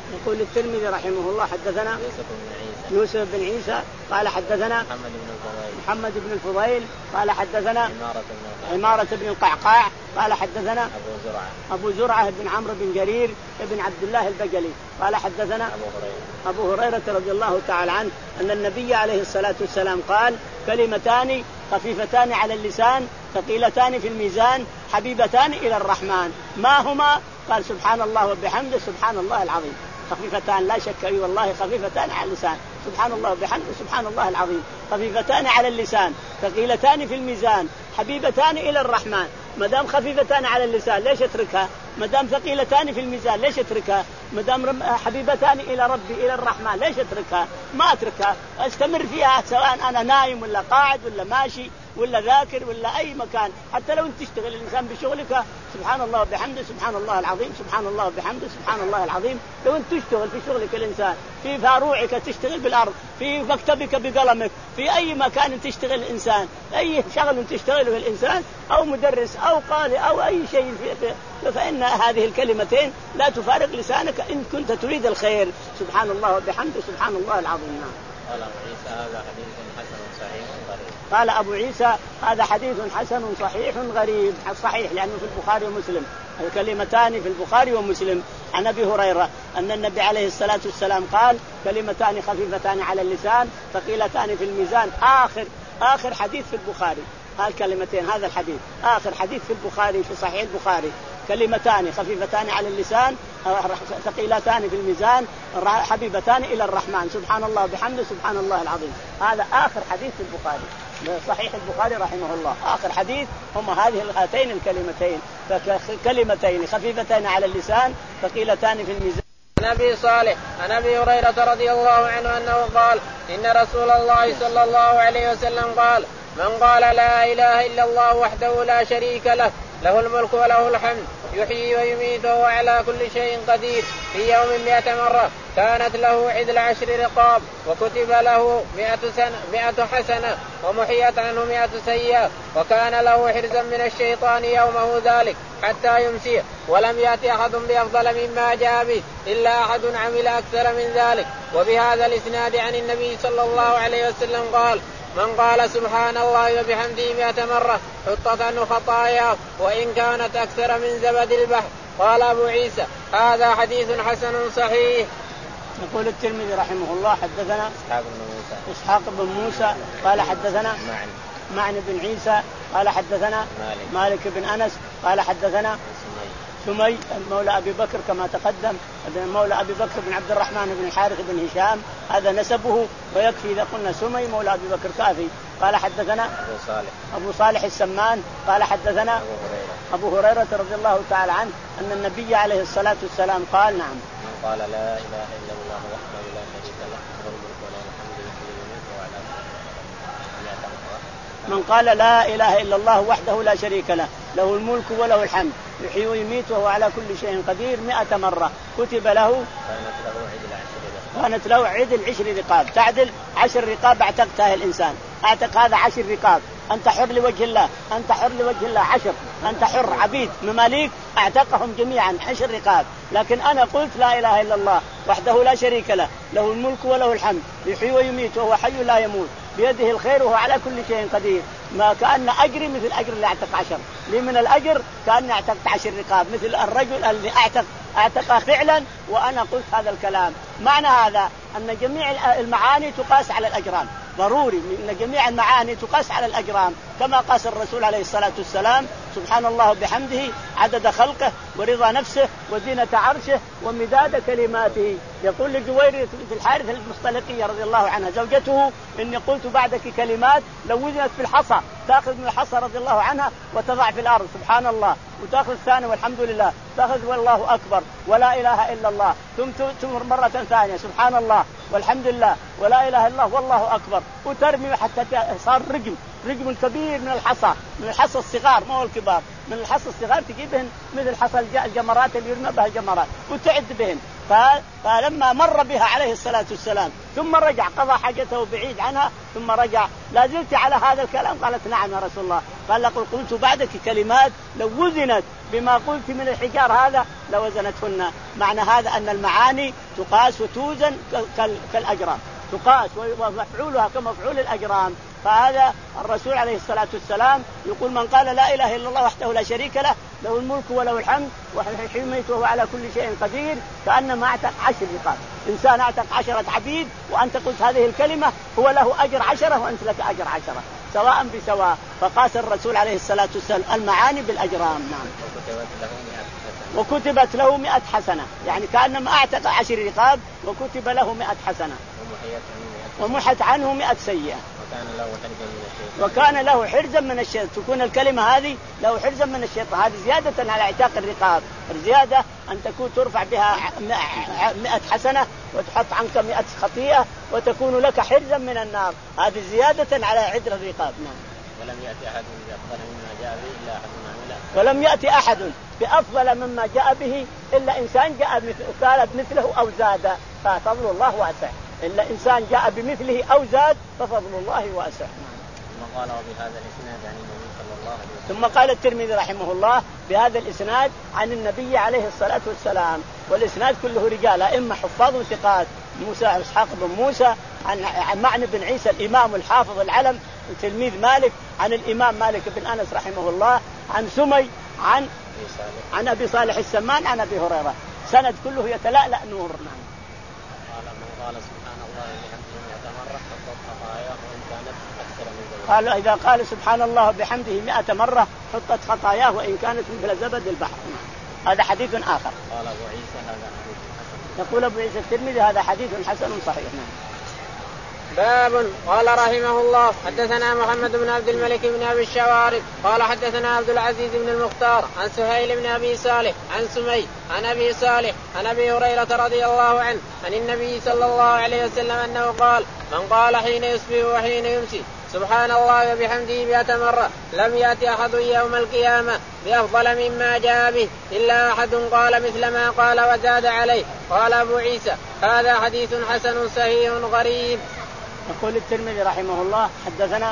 يقول الترمذي رحمه الله حدثنا يوسف بن عيسى يوسف بن عيسى قال حدثنا محمد بن الفضيل محمد بن الفضيل قال حدثنا عمارة بن عمارة بن القعقاع قال حدثنا أبو زرعة أبو زرعة بن عمرو بن جرير بن عبد الله البجلي قال حدثنا أبو هريرة أبو هريرة رضي الله تعالى عنه أن النبي عليه الصلاة والسلام قال كلمتان خفيفتان على اللسان ثقيلتان في الميزان حبيبتان إلى الرحمن ما هما؟ قال سبحان الله وبحمده سبحان الله العظيم. خفيفتان لا شك أي والله خفيفتان على اللسان سبحان الله وبحمده سبحان الله العظيم. خفيفتان على اللسان ثقيلتان في الميزان حبيبتان إلى الرحمن. ما دام خفيفتان على اللسان ليش اتركها؟ ما دام ثقيلتان في الميزان ليش اتركها؟ ما دام حبيبتان إلى ربي إلى الرحمن ليش اتركها؟ ما اتركها، استمر فيها سواء أنا نايم ولا قاعد ولا ماشي ولا ذاكر ولا أي مكان. حتى لو أنت تشتغل الإنسان بشغلك سبحان الله وبحمده سبحان الله العظيم سبحان الله وبحمده سبحان الله العظيم. لو أنت تشتغل في شغلك الإنسان في فاروعك تشتغل بالأرض في مكتبك بقلمك في أي مكان تشتغل الإنسان أي شغل تشتغله الإنسان أو مدرس أو قارئ أو أي شيء فإن هذه الكلمتين لا تفارق لسانك إن كنت تريد الخير. سبحان الله وبحمده سبحان الله العظيم. قال أبو عيسى هذا حديث حسن صحيح غريب. قال أبو عيسى هذا حديث حسن صحيح غريب. صحيح لأنه في البخاري ومسلم الكلمتان في البخاري ومسلم عن أبي هريرة أن النبي عليه الصلاة والسلام قال كلمتان خفيفتان على اللسان ثقيلتان في الميزان. آخر آخر حديث في البخاري هالكلمتين هذا الحديث آخر حديث في البخاري في صحيح البخاري كلمتان خفيفتان على اللسان ثقيلتان في الميزان حبيبتان إلى الرحمن سبحان الله وبحمده سبحان الله العظيم. هذا آخر حديث في البخاري صحيح البخاري رحمه الله. آخر حديث هم هذه هاتين الكلمتين كلمتين خفيفتان على اللسان ثقيلتان في الميزان. عن أبي صالح عن أبي هريرة رضي الله عنه أنه قال إن رسول الله صلى الله عليه وسلم قال من قال لا إله إلا الله وحده لا شريك له له الملك وله الحمد يحيي ويميت وهو على كل شيء قدير في يوم مئة مرة كانت له عدل عشر رقاب وكتب له مئة, سنة مئة حسنة ومحيت عنه مئة سيئة وكان له حرزا من الشيطان يومه ذلك حتى يمسيه ولم يأتي أحد بأفضل مما جاء به إلا أحد عمل أكثر من ذلك. وبهذا الإسناد عن النبي صلى الله عليه وسلم قال من قال سبحان الله وبحمده مئة مرة حطت عنه خطاياه وإن كانت أكثر من زبد البحر. قال أبو عيسى هذا حديث حسن صحيح. يقول الترمذي رحمه الله حدثنا إسحاق بن موسى إسحاق بن موسى قال حدثنا معن معن بن عيسى قال حدثنا مالك, مالك بن أنس قال حدثنا سمي مولى أبي بكر كما تقدم مولى أبي بكر بن عبد الرحمن بن الحارث بن هشام هذا نسبه ويكفي إذا قلنا سمي مولى أبي بكر كافي. قال حدثنا أبو صالح أبو صالح السمان قال حدثنا أبو هريرة أبو هريرة رضي الله تعالى عنه أن النبي عليه الصلاة والسلام قال نعم من قال لا إله إلا الله وحده لا شريك له له الملك وله الحمد يحيي ويميت وهو على من قال لا إله إلا الله وحده لا شريك له له الملك وله الحمد يحيي ويميت وهو على كل شيء قدير مئة مرة كتب له كانت له عدل عشر رقاب تعدل عشر رقاب اعتقتها الإنسان اعتق هذا عشر رقاب أنت حر لوجه الله أنت حر لوجه الله عشر أنت حر عبيد مماليك اعتقهم جميعا عشر رقاب. لكن أنا قلت لا إله إلا الله وحده لا شريك له له الملك وله الحمد يحيي ويميت وهو حي لا يموت بيده الخير وهو على كل شيء قدير. ما كأن أجري مثل أجر اللي اعتق عشر لي من الأجر كأني اعتقت عشر رقاب مثل الرجل اللي اعتق اعتق فعلا وأنا قلت هذا الكلام. معنى هذا أن جميع المعاني تقاس على الأجرام ضروري ان جميع المعاني تقاس على الأجرام كما قاس الرسول عليه الصلاة والسلام سبحان الله بحمده عدد خلقه ورضا نفسه وزينة عرشه ومداد كلماته. يقول لجويرية الحارث المصطلقية رضي الله عنها زوجته إني قلت بعدك كلمات لو وزنت في الحصى تأخذ من الحصى رضي الله عنها وتضع في الأرض سبحان الله وتأخذ الثانية والحمد لله تأخذ والله أكبر ولا إله إلا الله ثم تمر مرة ثانية سبحان الله والحمد لله ولا إله إلا الله والله أكبر وترمي حتى صار رجم رجم كبير من الحصى من الحصى الصغار ما هو الكبار من الحصى الصغار تجيبهن مثل حصى الجمرات اللي يرمى بها الجمرات وتعد بهن فلما مر بها عليه الصلاة والسلام ثم رجع قضى حاجته بعيد عنها ثم رجع لا زلت على هذا الكلام؟ قالت نعم يا رسول الله. قال لقد قلت بعدك كلمات لو وزنت بما قلت من الحجار هذا لوزنتهن. معنى هذا أن المعاني تقاس وتوزن كالأجرام، تقاس ومفعولها كمفعول الأجرام. فهذا الرسول عليه الصلاة والسلام يقول من قال لا إله إلا الله وحده لا شريك له له الملك وله الحمد وحي يميت وهو على كل شيء قدير كأنما اعتق عشر رقاب. إنسان اعتق عشرة عبيد وأنت قلت هذه الكلمة هو له أجر عشرة وأنت لك أجر عشرة سواء بسواء. فقاس الرسول عليه الصلاة والسلام المعاني بالأجرام. نعم. وكتبت له مئة حسنة، يعني كأنما اعتق عشر رقاب وكتب له مئة حسنة ومحت عنه مئة سيئة. وكان له حرزا من الشيطان. تكون الكلمة هذه له حرزا من الشيطان. هذه زيادة على اعتاق الرقاب، الزيادة أن تكون ترفع بها مئة حسنة وتحط عنك مئة خطيئة وتكون لك حرزا من النار. هذه زيادة على عدل الرقاب. نعم. ولم يأتي أحد بأفضل مما جاء به إلا أحد عمله. ولم يأتي أحد بأفضل مما جاء به إلا إنسان جاء قال مثله أو زاد، ففضل الله واسع. إلا إنسان جاء بمثله أو زاد ففضل الله واسع. ثم قال وبهذا الإسناد عن النبي صلى الله عليه وسلم. ثم قال الترمذي رحمه الله بهذا الإسناد عن النبي عليه الصلاة والسلام. والإسناد كله رجال إما حفاظ ثقات، موسى إسحاق بن موسى عن عن معنى بن عيسى الإمام الحافظ العلم تلميذ مالك عن الإمام مالك بن أنس رحمه الله عن سمي عن عن أبي صالح السمان عن أبي هريرة. سند كله يتلألأ نور. نعم. قال سبحان الله بحمده مئة مرة حطت خطاياه وإن كانت أكثر من زبد. قال إذا قال سبحان الله بحمده مئة مرة حطت خطاياه وإن كانت مثل زبد البحر. هذا حديث آخر. قال أبو عيسى هذا حديث حسن. يقول أبو عيسى الترمذي هذا حديث حسن صحيح. باب. قال رحمه الله حدثنا محمد بن عبد الملك بن أبي الشوارب قال حدثنا عبد العزيز بن المختار عن سهيل بن أبي صالح عن سمي عن أبي صالح عن أبي هريرة رضي الله عنه عن النبي صلى الله عليه وسلم أنه قال من قال حين يصبح وحين يمسي سبحان الله وبحمده مئة مرة لم يأتي أحد يوم القيامة بأفضل مما جاء به إلا أحد قال مثل ما قال وزاد عليه. قال أبو عيسى هذا حديث حسن صحيح غريب. يقول الترمذي رحمه الله حدثنا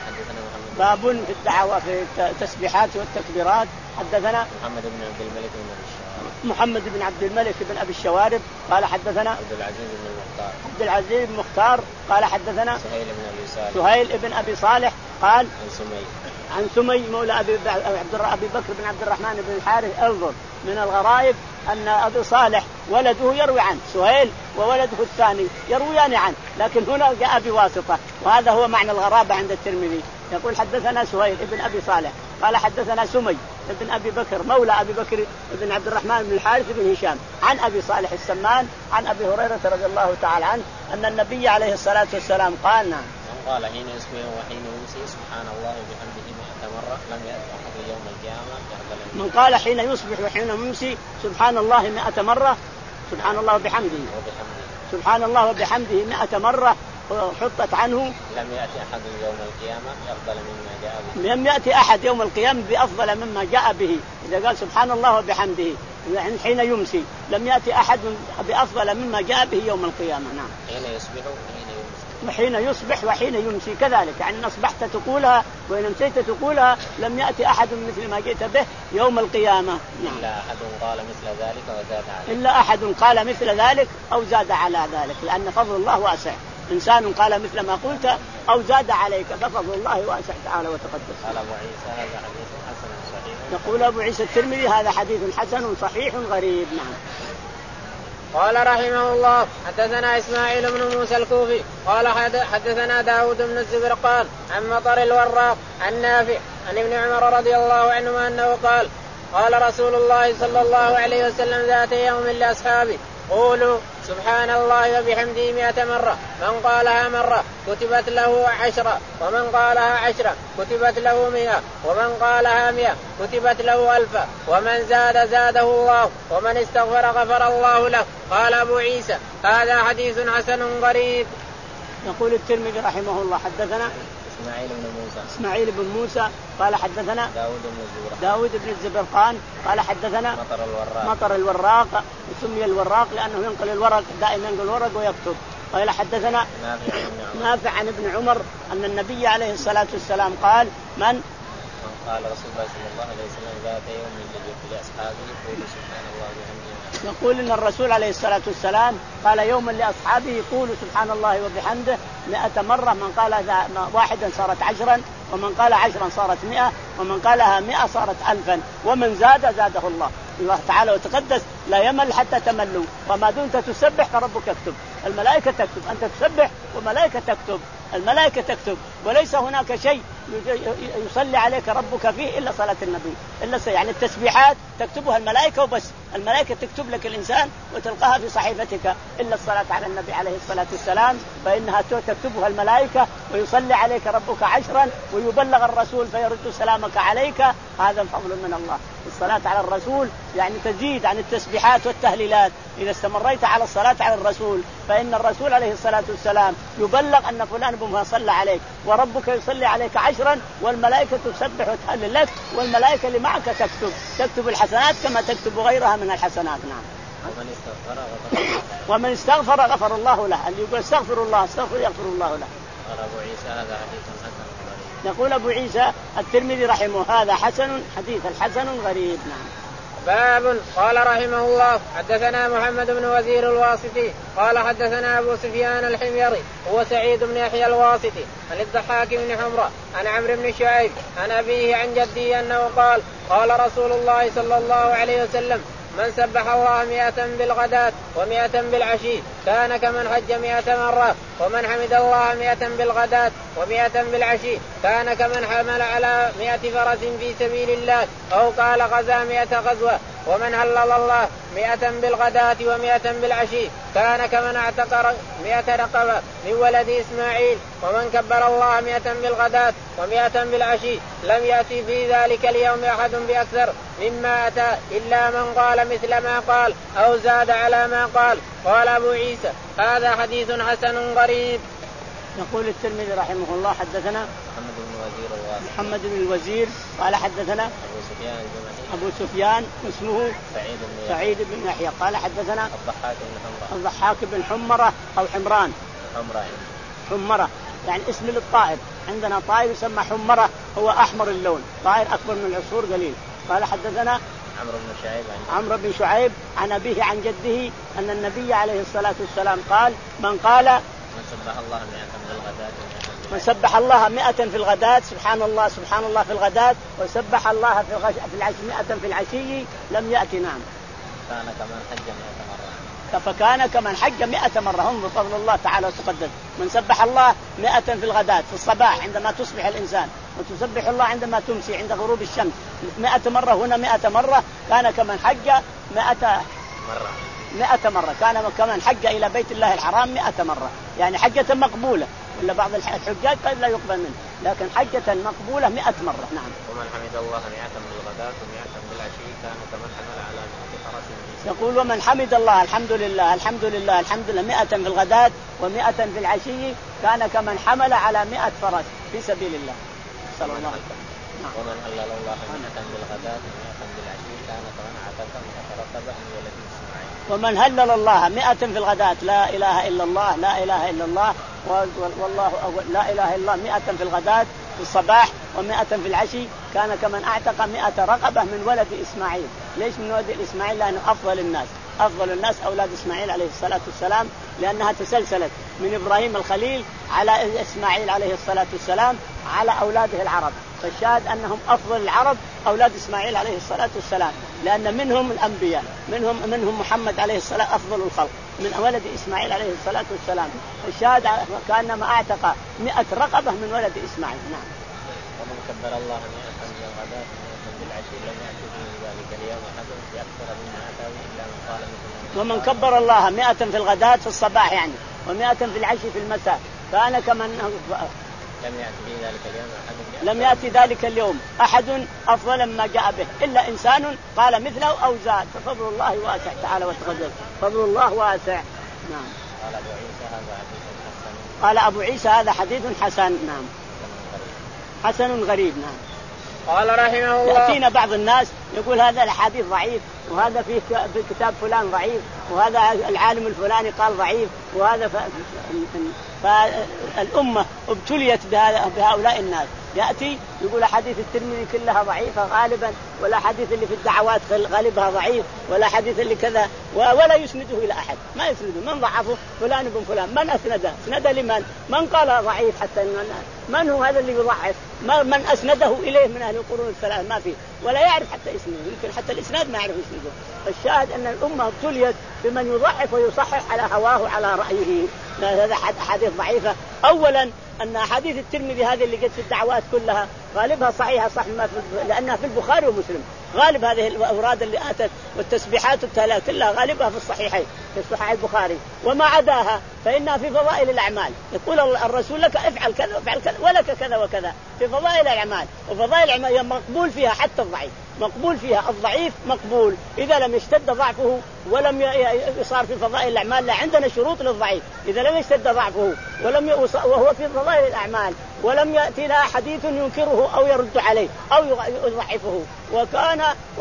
باب في الدعوة في التسبيحات والتكبيرات. حدثنا محمد بن عبد الملك بن أبي الشوارب محمد بن عبد الملك بن أبي الشوارب قال حدثنا عبد العزيز بن المختار عبد العزيز بن مختار قال حدثنا سهيل بن أبي صالح سهيل بن أبي صالح قال عن سمي عن سمي مولى أبي أبي بكر بن عبد الرحمن بن الحارث. انظر من الغرائب أن أبي صالح ولده يروي عنه سهيل وولده الثاني يرويان عنه، لكن هنا جاء بواسطة، وهذا هو معنى الغرابة عند الترمذي. يقول حدثنا سهيل ابن أبي صالح قال حدثنا سمي ابن أبي بكر مولى أبي بكر بن عبد الرحمن بن الحارث بن هشام عن أبي صالح السمان عن أبي هريرة رضي الله تعالى عنه أن النبي عليه الصلاة والسلام قال نعم من قال حين يصبح وحين يمسي سبحان الله وبحمده مئة مرة لم يأتي أحد يوم القيامة يقبل. من قال حين يصبح وحين يمسي سبحان الله مئة مرة سبحان الله بحمده سبحان الله وبحمده مئة مرة حطت عنه لم يأتي أحد يوم القيامة بأفضل مما جاء به. لم يأتي أحد يوم القيامة بأفضل مما جاء به. إذا قال سبحان الله وبحمده يعني حين يمسي لم يأتي أحد بأفضل مما جاء به يوم القيامة. نعم. حين يصبح وحين يمسي وحين يصبح وحين يمسي كذلك، يعني إن أصبحت تقولها وإن أمسيت تقولها لم يأتي أحد مثل ما جئت به يوم القيامة. نعم. إلا أحد قال مثل ذلك وزاد عليه. إلا أحد قال مثل ذلك أو زاد على ذلك، لأن فضل الله واسع. إنسان قال مثل ما قلت أو زاد عليك ففضل الله واسع تعالى وتقدس. قال أبو عيسى هذا حديث حسن صحيح. يقول أبو عيسى الترمذي هذا حديث حسن صحيح غريب. نعم. قال رحمه الله حدثنا إسماعيل بن موسى الكوفي قال حدثنا داود بن الزبرقان عن مطر الوراق عن نافع عن ابن عمر رضي الله عنهما أنه قال قال رسول الله صلى الله عليه وسلم ذات يوم لأصحابه قولوا سبحان الله وبحمده مئة مرة من قالها مرة كتبت له عشرة ومن قالها عشرة كتبت له مئة ومن قالها مئة كتبت له ألفا ومن زاد زاده الله ومن استغفر غفر الله له. قال أبو عيسى هذا حديث حسن غريب. يقول الترمذي رحمه الله حدثنا إسماعيل بن موسى إسماعيل بن موسى قال حدثنا داود بن الزبرقان داود بن الزبرقان قال حدثنا مطر الوراق مطر الوراق، سمي الوراق لأنه ينقل الورق، دائما ينقل الورق ويكتب. قال حدثنا نافع عن نافع عن ابن عمر أن النبي عليه الصلاة والسلام قال من قال رسول الله صلى الله عليه وسلم ذات يوم لجد لأصحابه يقول سبحان الله وبحمده. يقول إن الرسول عليه الصلاة والسلام قال يوما لأصحابه يقول سبحان الله وبحمده مئة مرة، من قال واحدا صارت عشرا، ومن قال عشرا صارت مئة، ومن قالها مئة صارت ألفا، ومن زاد زاده الله. الله تعالى وتقدس لا يمل حتى تملوا، وما دمت تسبح فربك يكتب، الملائكة تكتب، أنت تسبح وملائكة تكتب، الملائكة تكتب، وليس هناك شيء يصلي عليك ربك فيه إلا صلاة النبي، إلا يعني التسبيحات تكتبها الملائكة وبس، الملائكة تكتب لك الإنسان وتلقاها في صحيفتك، إلا الصلاة على النبي عليه الصلاة والسلام فإنها تكتبها الملائكة، ويصلي عليك ربك عشرا، ويبلغ الرسول فيرد سلامك عليك، هذا فضل من الله. الصلاة على الرسول يعني تزيد عن التسبيحات والتهليلات، إذا استمريت على الصلاة على الرسول فإن الرسول عليه الصلاة والسلام يبلغ أن فلان بن صلى عليك، وربك يصلي عليك عشرا، والملائكة تسبح وتهلل لك، والملائكة اللي معك تكتب تكتب الحسنات كما تكتب غيرها من الحسنات. نعم. ومن استغفر غفر ومن استغفر غفر الله له، اللي يقول استغفر الله استغفر يغفر الله له. قال أبو عيسى هذا حديث حسن غريب. يقول أبو عيسى الترمذي رحمه هذا حسن حديث الحسن غريب. نعم. باب قال رحمه الله حدثنا محمد بن وزير الواسطي قال حدثنا أبو سفيان الحميري هو سعيد بن يحيى الواسطي عن الضحاك بن حمرة عن عمرو بن شعيب عن أبيه عن جده أنه قال قال رسول الله صلى الله عليه وسلم من سبح الله مئة بالغداة ومئة بالعشي كان كمن حج مئة مرة، ومن حمد الله مئة بالغداة ومئة بالعشي كان كمن حمل على مئة فرس في سبيل الله أو قال غزا مئة غزوة، ومن هلل الله مئة بالغداة ومئة بالعشي كان كمن اعتق مئة رقبة من ولد إسماعيل، ومن كبر الله مئة بالغداة ومئة بالعشي لم يأتي في ذلك اليوم أحد بأكثر مما أتى إلا من قال مثل ما قال أو زاد على ما قال. قال أبو عيسى هذا حديث حسن غريب. يقول الترمذي رحمه الله حدثنا محمد بن وزير الواسطي محمد بن الوزير قال حدثنا أبو سفيان أبو سفيان اسمه سعيد بن سعيد بن يحيى قال حدثنا الضحاك بن حمرة الضحاك بن حمرة أو حمران حمرة حمرة يعني اسم للطائر، عندنا طائر يسمى حمرة هو أحمر اللون، طائر أكبر من العصفور قليل. قال حدثنا عمرو بن شعيب عمرو بن شعيب عن أبيه عن جده أن النبي عليه الصلاة والسلام قال من قال من سبح الله مئة بالغداة من سبح الله مئة في الغداة سبحان الله سبحان الله في الغداة وسبح الله في الغش في العشي مئة في العشي لم يأتي. نعم. كان كمن حج مئة مرة فكان كمن حج مئة مرة، هم بفضل الله تعالى وتقدم. من سبح الله مئة في الغداة في الصباح عندما تصبح الإنسان، وتسبح الله عندما تمسي عند غروب الشمس مئة مرة، هنا مئة مرة كان كمن حج مئة مرة مئة مرة، كان كمن حج إلى بيت الله الحرام مئة مرة، يعني حجة مقبولة، ولا بعض الحجاج قد لا يقبل منه، لكن حجة مقبولة مئة مرة. نعم. ومن حمد الله مئة بالغداة ومئة بالعشي كان كمن حمل على مئة فرس. يقول ومن حمد الله الحمد لله الحمد لله الحمد لله مئة في الغداة ومئة في العشي كان كمن حمل على مئة فرس في سبيل الله. صلى الله عليه وسلم. ومن هلل الله مئة بالغداة ومئة بالعشي كان كمن اعتق مئة رقبة من ولد إسماعيل. ومن هلل الله مئة في الغداة لا إله إلا الله لا إله إلا الله والله لا إله إلا الله مئة في الغداة في الصباح ومئة في العشي كان كمن اعتق مئة رقبة من ولد إسماعيل. ليش من ولد إسماعيل؟ لأنه أفضل الناس أفضل الناس أولاد إسماعيل عليه الصلاة والسلام، لأنها تسلسلت من إبراهيم الخليل على إسماعيل عليه الصلاة والسلام على أولاده العرب، فالشاهد أنهم أفضل العرب أولاد إسماعيل عليه الصلاة والسلام، لأن منهم الأنبياء منهم منهم محمد عليه الصلاة أفضل الخلق من ولد إسماعيل عليه الصلاة والسلام. الشاهد كأنما اعتق مئة رقبة من ولد إسماعيل. نعم. ومن كبر الله مئة من الغداة ومئة بالعشي لم يأتي في ذلك اليوم أحد بأكثر مما أتى إلا من قال مثل. ومن كبر الله مئة في الغداة في الصباح يعني ومئة في العشي في المساء كان كمن لم يأتي في ذلك اليوم أحد لم يأتي ذلك اليوم أحد أفضل مما جاء به إلا إنسان قال مثله أو زاد، ففضل الله واسع تعالى وتقدم، فضل الله واسع. نعم. قال أبو عيسى هذا حديث حسن. قال أبو عيسى هذا حديث حسن. نعم. حسن غريب. نعم. قال رحمه الله. يأتينا بعض الناس يقول هذا الحديث ضعيف، وهذا فيه في كتاب فلان ضعيف، وهذا العالم الفلاني قال ضعيف، وهذا ف... فالأمة ابتليت بهؤلاء الناس. يأتي يقول حديث الترمذي كلها ضعيفة غالبا، ولا حديث اللي في الدعوات غالبها ضعيف، ولا حديث اللي كذا، ولا يسنده إلى أحد، ما يسنده. من ضعفه؟ فلان بن فلان. من أسنده؟ أسنده لمن؟ من قال ضعيف حتى من هو هذا اللي يضعف؟ من أسنده إليه من أهل القرون الثلاث؟ ما فيه، ولا يعرف حتى اسنده، يمكن حتى الإسناد ما يعرف يسنده. فالشاهد أن الأمة ابتليت بمن يضعف ويصحح على هواه وعلى رأيه. هذا أحاديث ضعيفة. أولا أن أحاديث الترمذي هذه اللي قد في الدعوات كلها غالبها صحيحة، صح ما في، لأنها في البخاري ومسلم. غالب هذه الأوراد اللي آتت والتسبيحات الثلاث كلها غالبها في الصحيحين، في صحيح البخاري. وما عداها فإنها في فضائل الأعمال. يقول الرسول لك افعل كذا افعل كذا ولك كذا وكذا، في فضائل الأعمال. وفضائل الأعمال مقبول فيها حتى الضعيف، مقبول فيها. الضعيف مقبول إذا لم يشتد ضعفه ولم يصار في فضائل الأعمال. لا، عندنا شروط للضعيف. إذا لم يشتد ضعفه ولم وهو في فضائل الأعمال ولم يأتي لها حديث ينكره أو يرد عليه أو يضعفه، وكان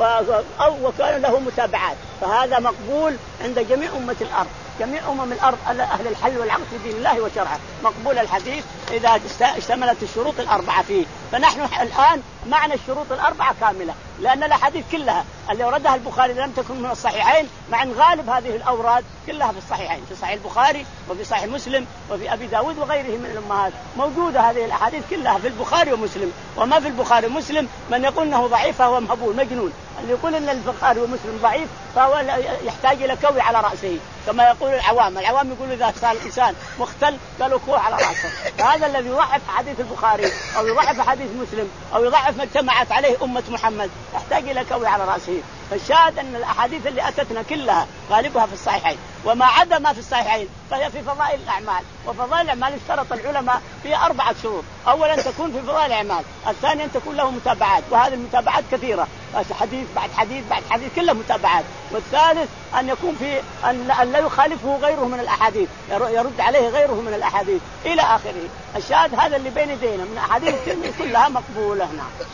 أو وكان له متابعات، فهذا مقبول عند جميع أمة الأرض. جميع أمم الأرض أهل الحل والعقد في دين الله وشرعه مقبول الحديث إذا اشتملت الشروط الأربعة فيه. فنحن الآن معنى الشروط الأربعة كاملة، لأن الأحاديث كلها اللي وردها البخاري لم تكن من الصحيحين، مع أن غالب هذه الأوراد كلها في الصحيحين، في صحيح البخاري وفي صحيح مسلم وفي أبي داود وغيره من الأمهات. موجودة هذه الأحاديث كلها في البخاري ومسلم. وما في البخاري ومسلم من يقول أنه ضعيف فهو مهبول مجنون. اللي يقول أن البخاري ومسلم ضعيف فهو يحتاج إلى كوي على رأسه، كما يقول العوام. العوام يقول إذا صار الإنسان مختل قالوا كوه على رأسه. فهذا الذي يضعف حديث البخاري أو يضعف حديث مسلم أو يضعف ما اجتمعت عليه أمة محمد يحتاج إلى كوي على رأسه. فالشاهد أن الأحاديث اللي أتتنا كلها غالبها في الصحيحين، وما عدا ما في الصحيحين فهي في فضائل الأعمال. وفضائل الأعمال اشترط العلماء في أربعة شروط. أولا تكون في فضائل الأعمال، الثاني أن تكون له متابعات، وهذه المتابعات كثيرة، حديث بعد حديث بعد حديث كلها متابعات. والثالث أن يكون في أن لا يخالفه غيره من الأحاديث، يرد عليه غيره من الأحاديث إلى آخره. الشاهد هذا اللي بين يدينا من أحاديث كلها مقبولة. نعم.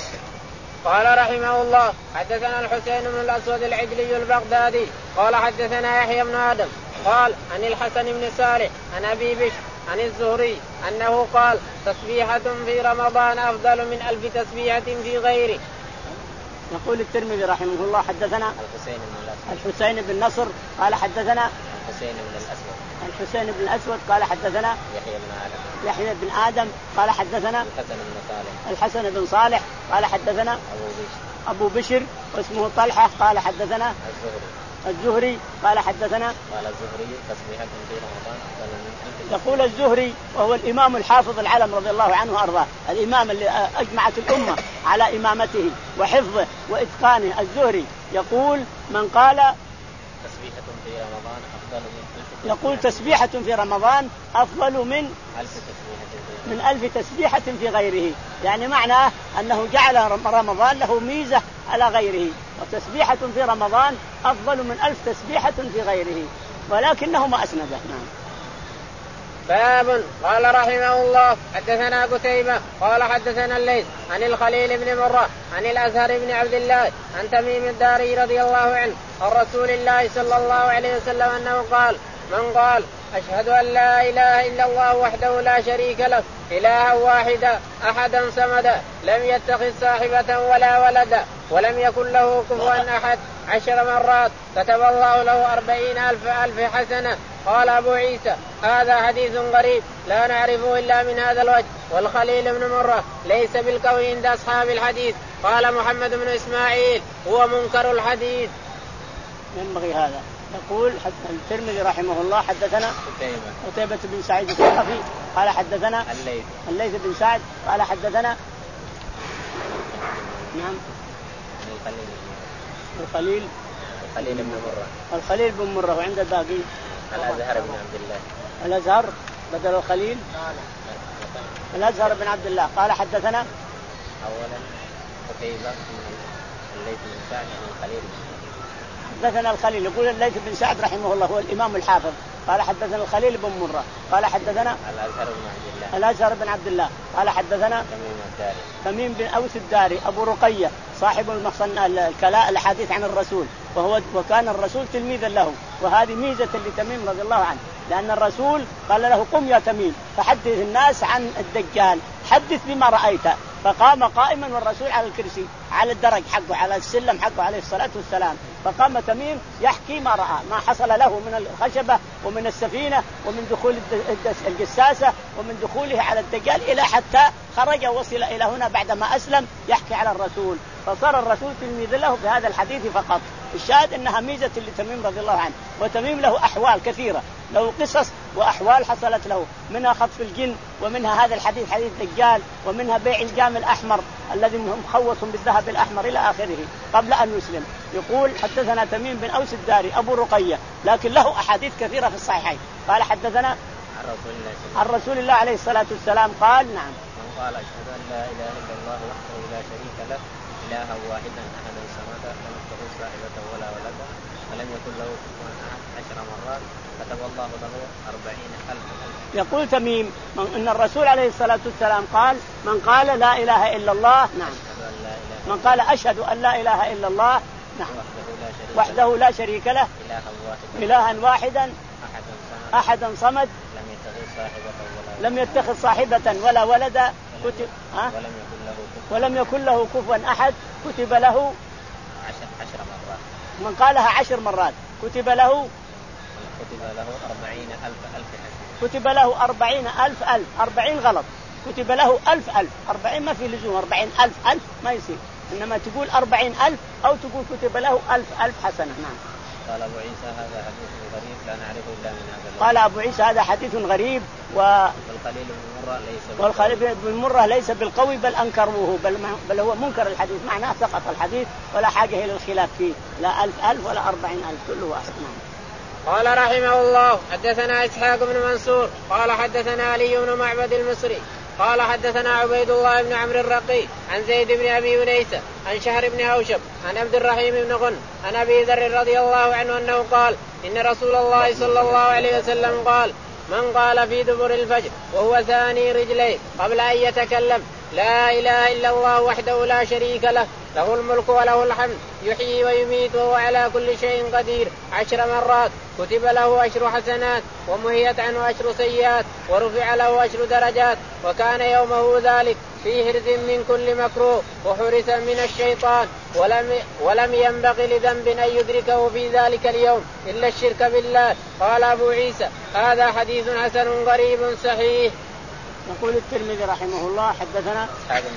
قال رحمه الله حدثنا الحسين بن الأسود العجلي البغدادي قال حدثنا يحيى بن آدم قال عن الحسن بن صالح عن أبي بشر عن الزهري أنه قال تسبيحة في رمضان أفضل من ألف تسبيحة في غيره. يقول الترمذي رحمه الله حدثنا الحسين بن الأسود الحسين بن نصر قال حدثنا الحسين بن الأسود الحسين بن الأسود قال حدثنا يحيى بن آدم يحيى بن آدم قال حدثنا الحسن بن صالح الحسن بن صالح قال حدثنا أبو بشر أبو بشر واسمه طلحة قال حدثنا الزهري الزهري قال حدثنا قال الزهري تسبيحة في رمضان أفضل من ألف. يقول الزهري وهو الإمام الحافظ العلم رضي الله عنه وأرضاه، الإمام اللي أجمعت الأمة على إمامته وحفظه وإتقانه. الزهري يقول من قال تسبيحة في رمضان أفضل من ألف. يقول تسبيحة في رمضان أفضل من ألف تسبيحة من ألف تسبيحة في غيره، يعني معناه أنه جعل رمضان له ميزة على غيره، وتسبيحة في رمضان أفضل من ألف تسبيحة في غيره، ولكنه ما أسنده. نعم. باب. قال رحمه الله حدثنا قتيبة قال حدثنا الليث عن الخليل بن مرة عن الأزهر بن عبد الله عن تميم الداري رضي الله عنه عن رسول الله صلى الله عليه وسلم أنه قال من قال أشهد أن لا إله إلا الله وحده لا شريك له إلها واحدا أحدا صمدا لم يتخذ صاحبة ولا ولدا ولم يكن له كفوا أحد عشر مرات كتب الله له أربعين ألف ألف حسنة. قال أبو عيسى هذا حديث غريب لا نعرفه إلا من هذا الوجه. والخليل بن مرة ليس بالقوي عند أصحاب الحديث. قال محمد بن إسماعيل هو منكر الحديث. ينبغي هذا. يقول الترمذي رحمه الله حدثنا قتيبة قتيبة بن سعيد الثقفي قال حدثنا الليث الليث بن سعد قال حدثنا نعم الخليل الخليل الخليل بن مرة الخليل بن مرة. وعند الباقي الأزهر بن عبد الله الأزهر بدل الخليل الأزهر بن عبد الله قال حدثنا أولا قتيبة الليث بن سعد عن الخليل حدثنا الخليل. يقول الليث بن سعد رحمه الله هو الإمام الحافظ قال حدثنا الخليل بن مرة قال حدثنا الأزهر بن عبد الله الأزهر بن عبد الله قال حدثنا تميم الداري تميم بن أوس الداري أبو رقية صاحب المخصن الكلاء الحديث عن الرسول، وهو وكان الرسول تلميذا له، وهذه ميزة لتميم رضي الله عنه، لأن الرسول قال له قم يا تميم فحدث الناس عن الدجال، حدث بما رأيت. فقام قائما والرسول على الكرسي على الدرج حقه على السلم حقه عليه الصلاة والسلام، فقام تميم يحكي ما رأى، ما حصل له من الخشبة ومن السفينة ومن دخول الجساسة ومن دخوله على الدجال إلى حتى خرج وصل إلى هنا بعدما أسلم يحكي على الرسول، فصار الرسول تلميذ له بهذا الحديث فقط. الشاهد أنها ميزة لتميم رضي الله عنه. وتميم له أحوال كثيرة، له قصص وأحوال حصلت له، منها خطف الجن، ومنها هذا الحديث حديث الدجال، ومنها بيع الجام الأحمر الذي مخوص بالذهب الأحمر إلى آخره قبل أن يسلم. يقول حدثنا تميم بن أوس الداري أبو رقية، لكن له أحاديث كثيرة في الصحيحين. قال حدثنا عن رسول الله, عن رسول الله عليه الصلاة والسلام قال نعم من قال أشهد أن لا إله إلا الله وحده لا شريك له إلها واحدا أحدا صمدا لم يتخذ صاحبة ولا ولدا ولم يكن له كفوا أحد عشر مرات كتب الله له أربعين ألف ألف. يقول تميم إن الرسول عليه الصلاة والسلام قال من قال لا إله إلا الله نعم من قال أشهد أن لا إله إلا الله نعم وحده لا شريك له إلها واحدا أحدا صمد لم يتخذ صاحبة ولا ولدا كتب ها ولم يكن له كفوا أحد كتب له عشر مرات. من قالها عشر مرات كتب له كتب له أربعين ألف ألف حسنة. كتب له أربعين ألف ألف أربعين غلط كتب له ألف ألف أربعين ما في لزوم أربعين ألف ألف ما يصير، إنما تقول أربعين ألف أو تقول كتب له ألف ألف حسنة. نعم. قال أبو عيسى هذا حديث غريب لا نعرفه إلا من هذا. قال أبو عيسى هذا حديث غريب و... والخليل بن مرة ليس والخليل بن مرة ليس بالقوي بل أنكروه بل, بل هو منكر الحديث، معناه سقط الحديث ولا حاجة إلى الخلاف فيه، لا ألف ألف ولا أربعين ألف كله أحسن. قال رحمه الله حدثنا إسحاق بن منصور قال حدثنا علي بن معبد المصري قال حدثنا عبيد الله بن عمرو الرقي عن زيد بن أبي أنيسة عن شهر بن هوشب عن عبد الرحيم بن غن عن أبي ذر رضي الله عنه أنه قال إن رسول الله صلى الله عليه وسلم قال من قال في دبر الفجر وهو ثاني رجليه قبل أن يتكلم لا إله إلا الله وحده لا شريك له له الملك وله الحمد يحيي ويميت وهو على كل شيء قدير عشر مرات كتب له عشر حسنات ومهيت عنه عشر سيئات ورفع له عشر درجات وكان يومه ذلك في حرز من كل مكروه وحرس من الشيطان ولم, ولم ينبغي لذنب أن يدركه في ذلك اليوم إلا الشرك بالله. قال أبو عيسى هذا حديث حسن غريب صحيح. يقول الترمذي رحمه الله حدثنا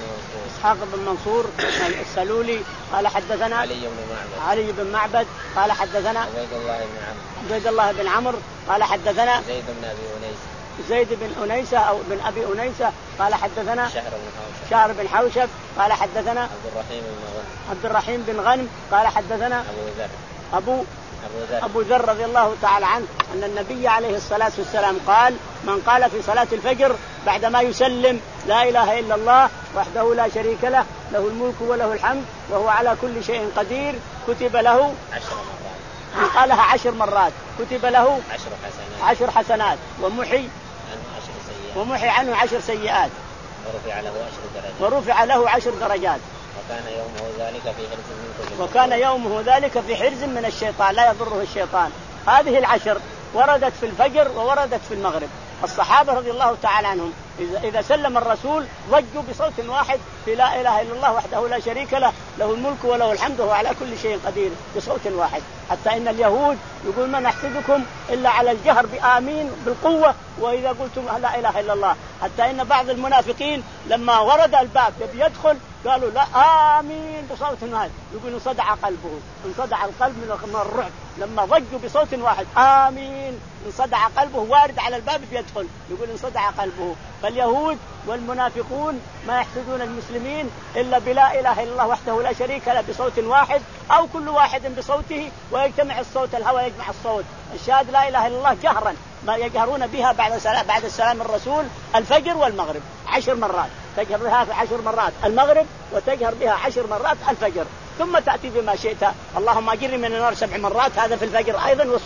إسحاق بن منصور السلولي قال حدثنا علي بن معبد علي بن معبد قال حدثنا عبيد الله بن عمرو عبيد الله بن عمرو قال حدثنا زيد بن أبي أنيسة زيد بن أنيسة أو بن أبي أنيسة قال حدثنا شهر بن حوشب شهر بن حوشب قال حدثنا عبد الرحيم بن غنم عبد الرحيم بن غنم قال حدثنا أبو ذر أبو أبو ذر أبو ذر رضي الله تعالى عنه أن النبي عليه الصلاة والسلام قال من قال في صلاة الفجر بعدما يسلم لا إله إلا الله وحده لا شريك له له الملك وله الحمد وهو على كل شيء قدير كتب له عشر مرات من قالها عشر مرات كتب له عشر حسنات عشر حسنات ومحي عنه عشر سيئات ومحي عنه عشر سيئات ورفع له عشر درجات ورفع له عشر درجات وكان يومه ذلك في حرز من كل وكان يومه ذلك في حرز من الشيطان لا يضره الشيطان. هذه العشر وردت في الفجر ووردت في المغرب. الصحابة رضي الله تعالى عنهم إذا, إذا سلم الرسول ضجوا بصوت واحد في لا إله إلا الله وحده لا شريك له له الملك وله الحمد وهو على كل شيء قدير بصوت واحد، حتى إن اليهود يقول ما نحسدكم إلا على الجهر بآمين بالقوة وإذا قلتم لا إله إلا الله، حتى إن بعض المنافقين لما ورد الباب يدخل قالوا لا آمين بصوت واحد، يقول انصدع قلبه انصدع القلب من الرعب لما ضجوا بصوت واحد آمين انصدع قلبه وارد على الباب يدخل يقول انصدع قلبه. فاليهود والمنافقون ما يحسدون المسلمين إلا بلا إله إلا الله وحده لا شريك له بصوت واحد أو كل واحد بصوته ويجتمع الصوت الهوى يجمع الصوت. الشهادة لا إله إلا الله جهرا ما يجهرون بها بعد سلام بعد السلام الرسول الفجر والمغرب عشر مرات تجهر بها في عشر مرات المغرب وتجهر بها عشر مرات الفجر ثم تأتي بما شئت اللهم أجرني من النار سبع مرات هذا في الفجر أيضا والصبح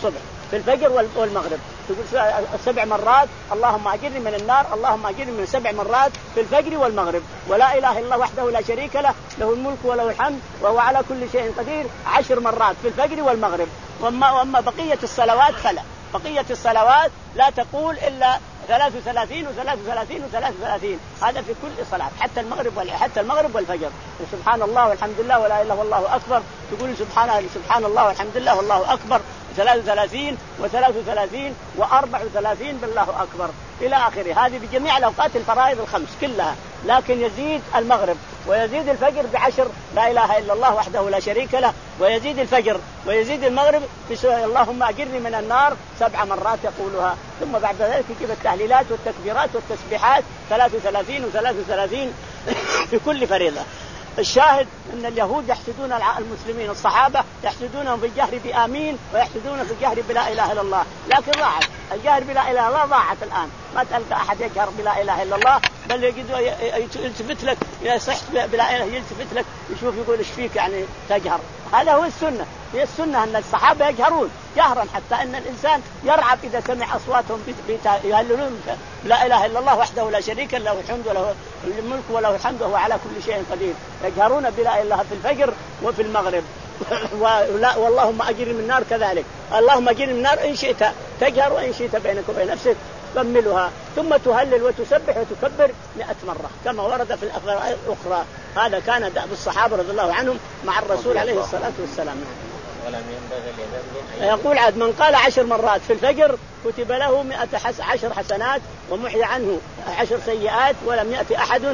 في الفجر والمغرب، تقول سبع مرات اللهم أجرني من النار، اللهم أجرني من سبع مرات في الفجر والمغرب. ولا إله إلا الله وحده لا شريك له، له الملك وله الحمد وهو على كل شيء قدير، عشر مرات في الفجر والمغرب. وأما, وأما بقية الصلوات فلا، بقية الصلوات لا تقول إلا ثلاث وثلاثين وثلاث وثلاثين وثلاث وثلاثين، هذا في كل صلاة، حتى المغرب حتى المغرب والفجر. سبحان الله والحمد لله ولا إله إلا والله أكبر، تقول سبحان سبحان الله والحمد لله والله أكبر ثلاث وثلاثين وثلاث وثلاثين وأربع وثلاثين بالله أكبر إلى آخره. هذه بجميع الأوقات الفرائض الخمس كلها. لكن يزيد المغرب ويزيد الفجر بعشر لا إله إلا الله وحده لا شريك له، ويزيد الفجر ويزيد المغرب في سورة اللهم أجرني من النار سبع مرات يقولها. ثم بعد ذلك يجيب التهليلات والتكبيرات والتسبيحات ثلاث وثلاثين وثلاث وثلاثين في كل فريضة. الشاهد أن اليهود يحسدون المسلمين، الصحابة يحسدونهم بالجهر بآمين ويحسدون في الجهر بلا إله إلا الله، لكن ضاعت الجهر بلا إله إلا الله، ضاعت الآن ما تلقى أحد يجهر بلا إله إلا الله، بل يجد يلتفت لك يصح بلا إله، يلتفت لك يشوف يقول إيش فيك يعني تجهر. هذا هو السنة، هي السنة أن الصحابة يجهرون جهرا حتى أن الإنسان يرعب إذا سمع أصواتهم يهللون لا إله إلا الله وحده لا شريك له الحمد وله الملك وله الحمد وهو على كل شيء قدير، يجهرون بلا إله إلا الله في الفجر وفي المغرب. ولا واللهم أجرني من النار كذلك، اللهم أجرني من النار إن شئت تجهر وإن شئت بينك وبين نفسك كملها، ثم تهلل وتسبح وتكبر مئة مرة كما ورد في الأخبار الأخرى. هذا كان دأب الصحابة رضي الله عنهم مع الرسول عليه الصلاة والسلام. ولم ينبغي لذنب يقول عاد من قال عشر مرات في الفجر كتب له مئة حس عشر حسنات ومحي عنه عشر سيئات ولم يأتي أحد،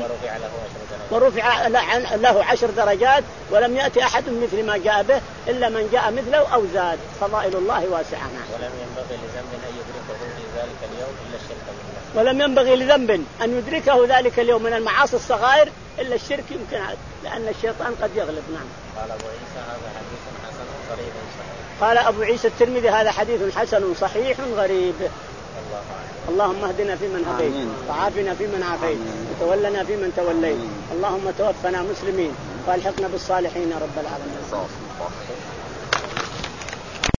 ورفع له عشر درجات ولم يأتي أحد مثل ما جاء به إلا من جاء مثله أو زاد. فضائل الله واسعة. ولم ينبغي لذنب أن يدركه في ذلك اليوم إلا الشرك بالله. ولم ينبغي لذنب أن يدركه ذلك اليوم من المعاصي الصغائر إلا الشرك، يمكن لأن الشيطان قد يغلب. نعم. قال أبو عيسى هذا حديث حسن غريب صحيح. قال أبو عيسى الترمذي هذا حديث حسن صحيح غريب. الله أعلم. اللهم اهدنا فيمن هديت وعافنا فيمن عافيت وتولنا فيمن توليت، اللهم توفنا مسلمين والحقنا بالصالحين يا رب العالمين.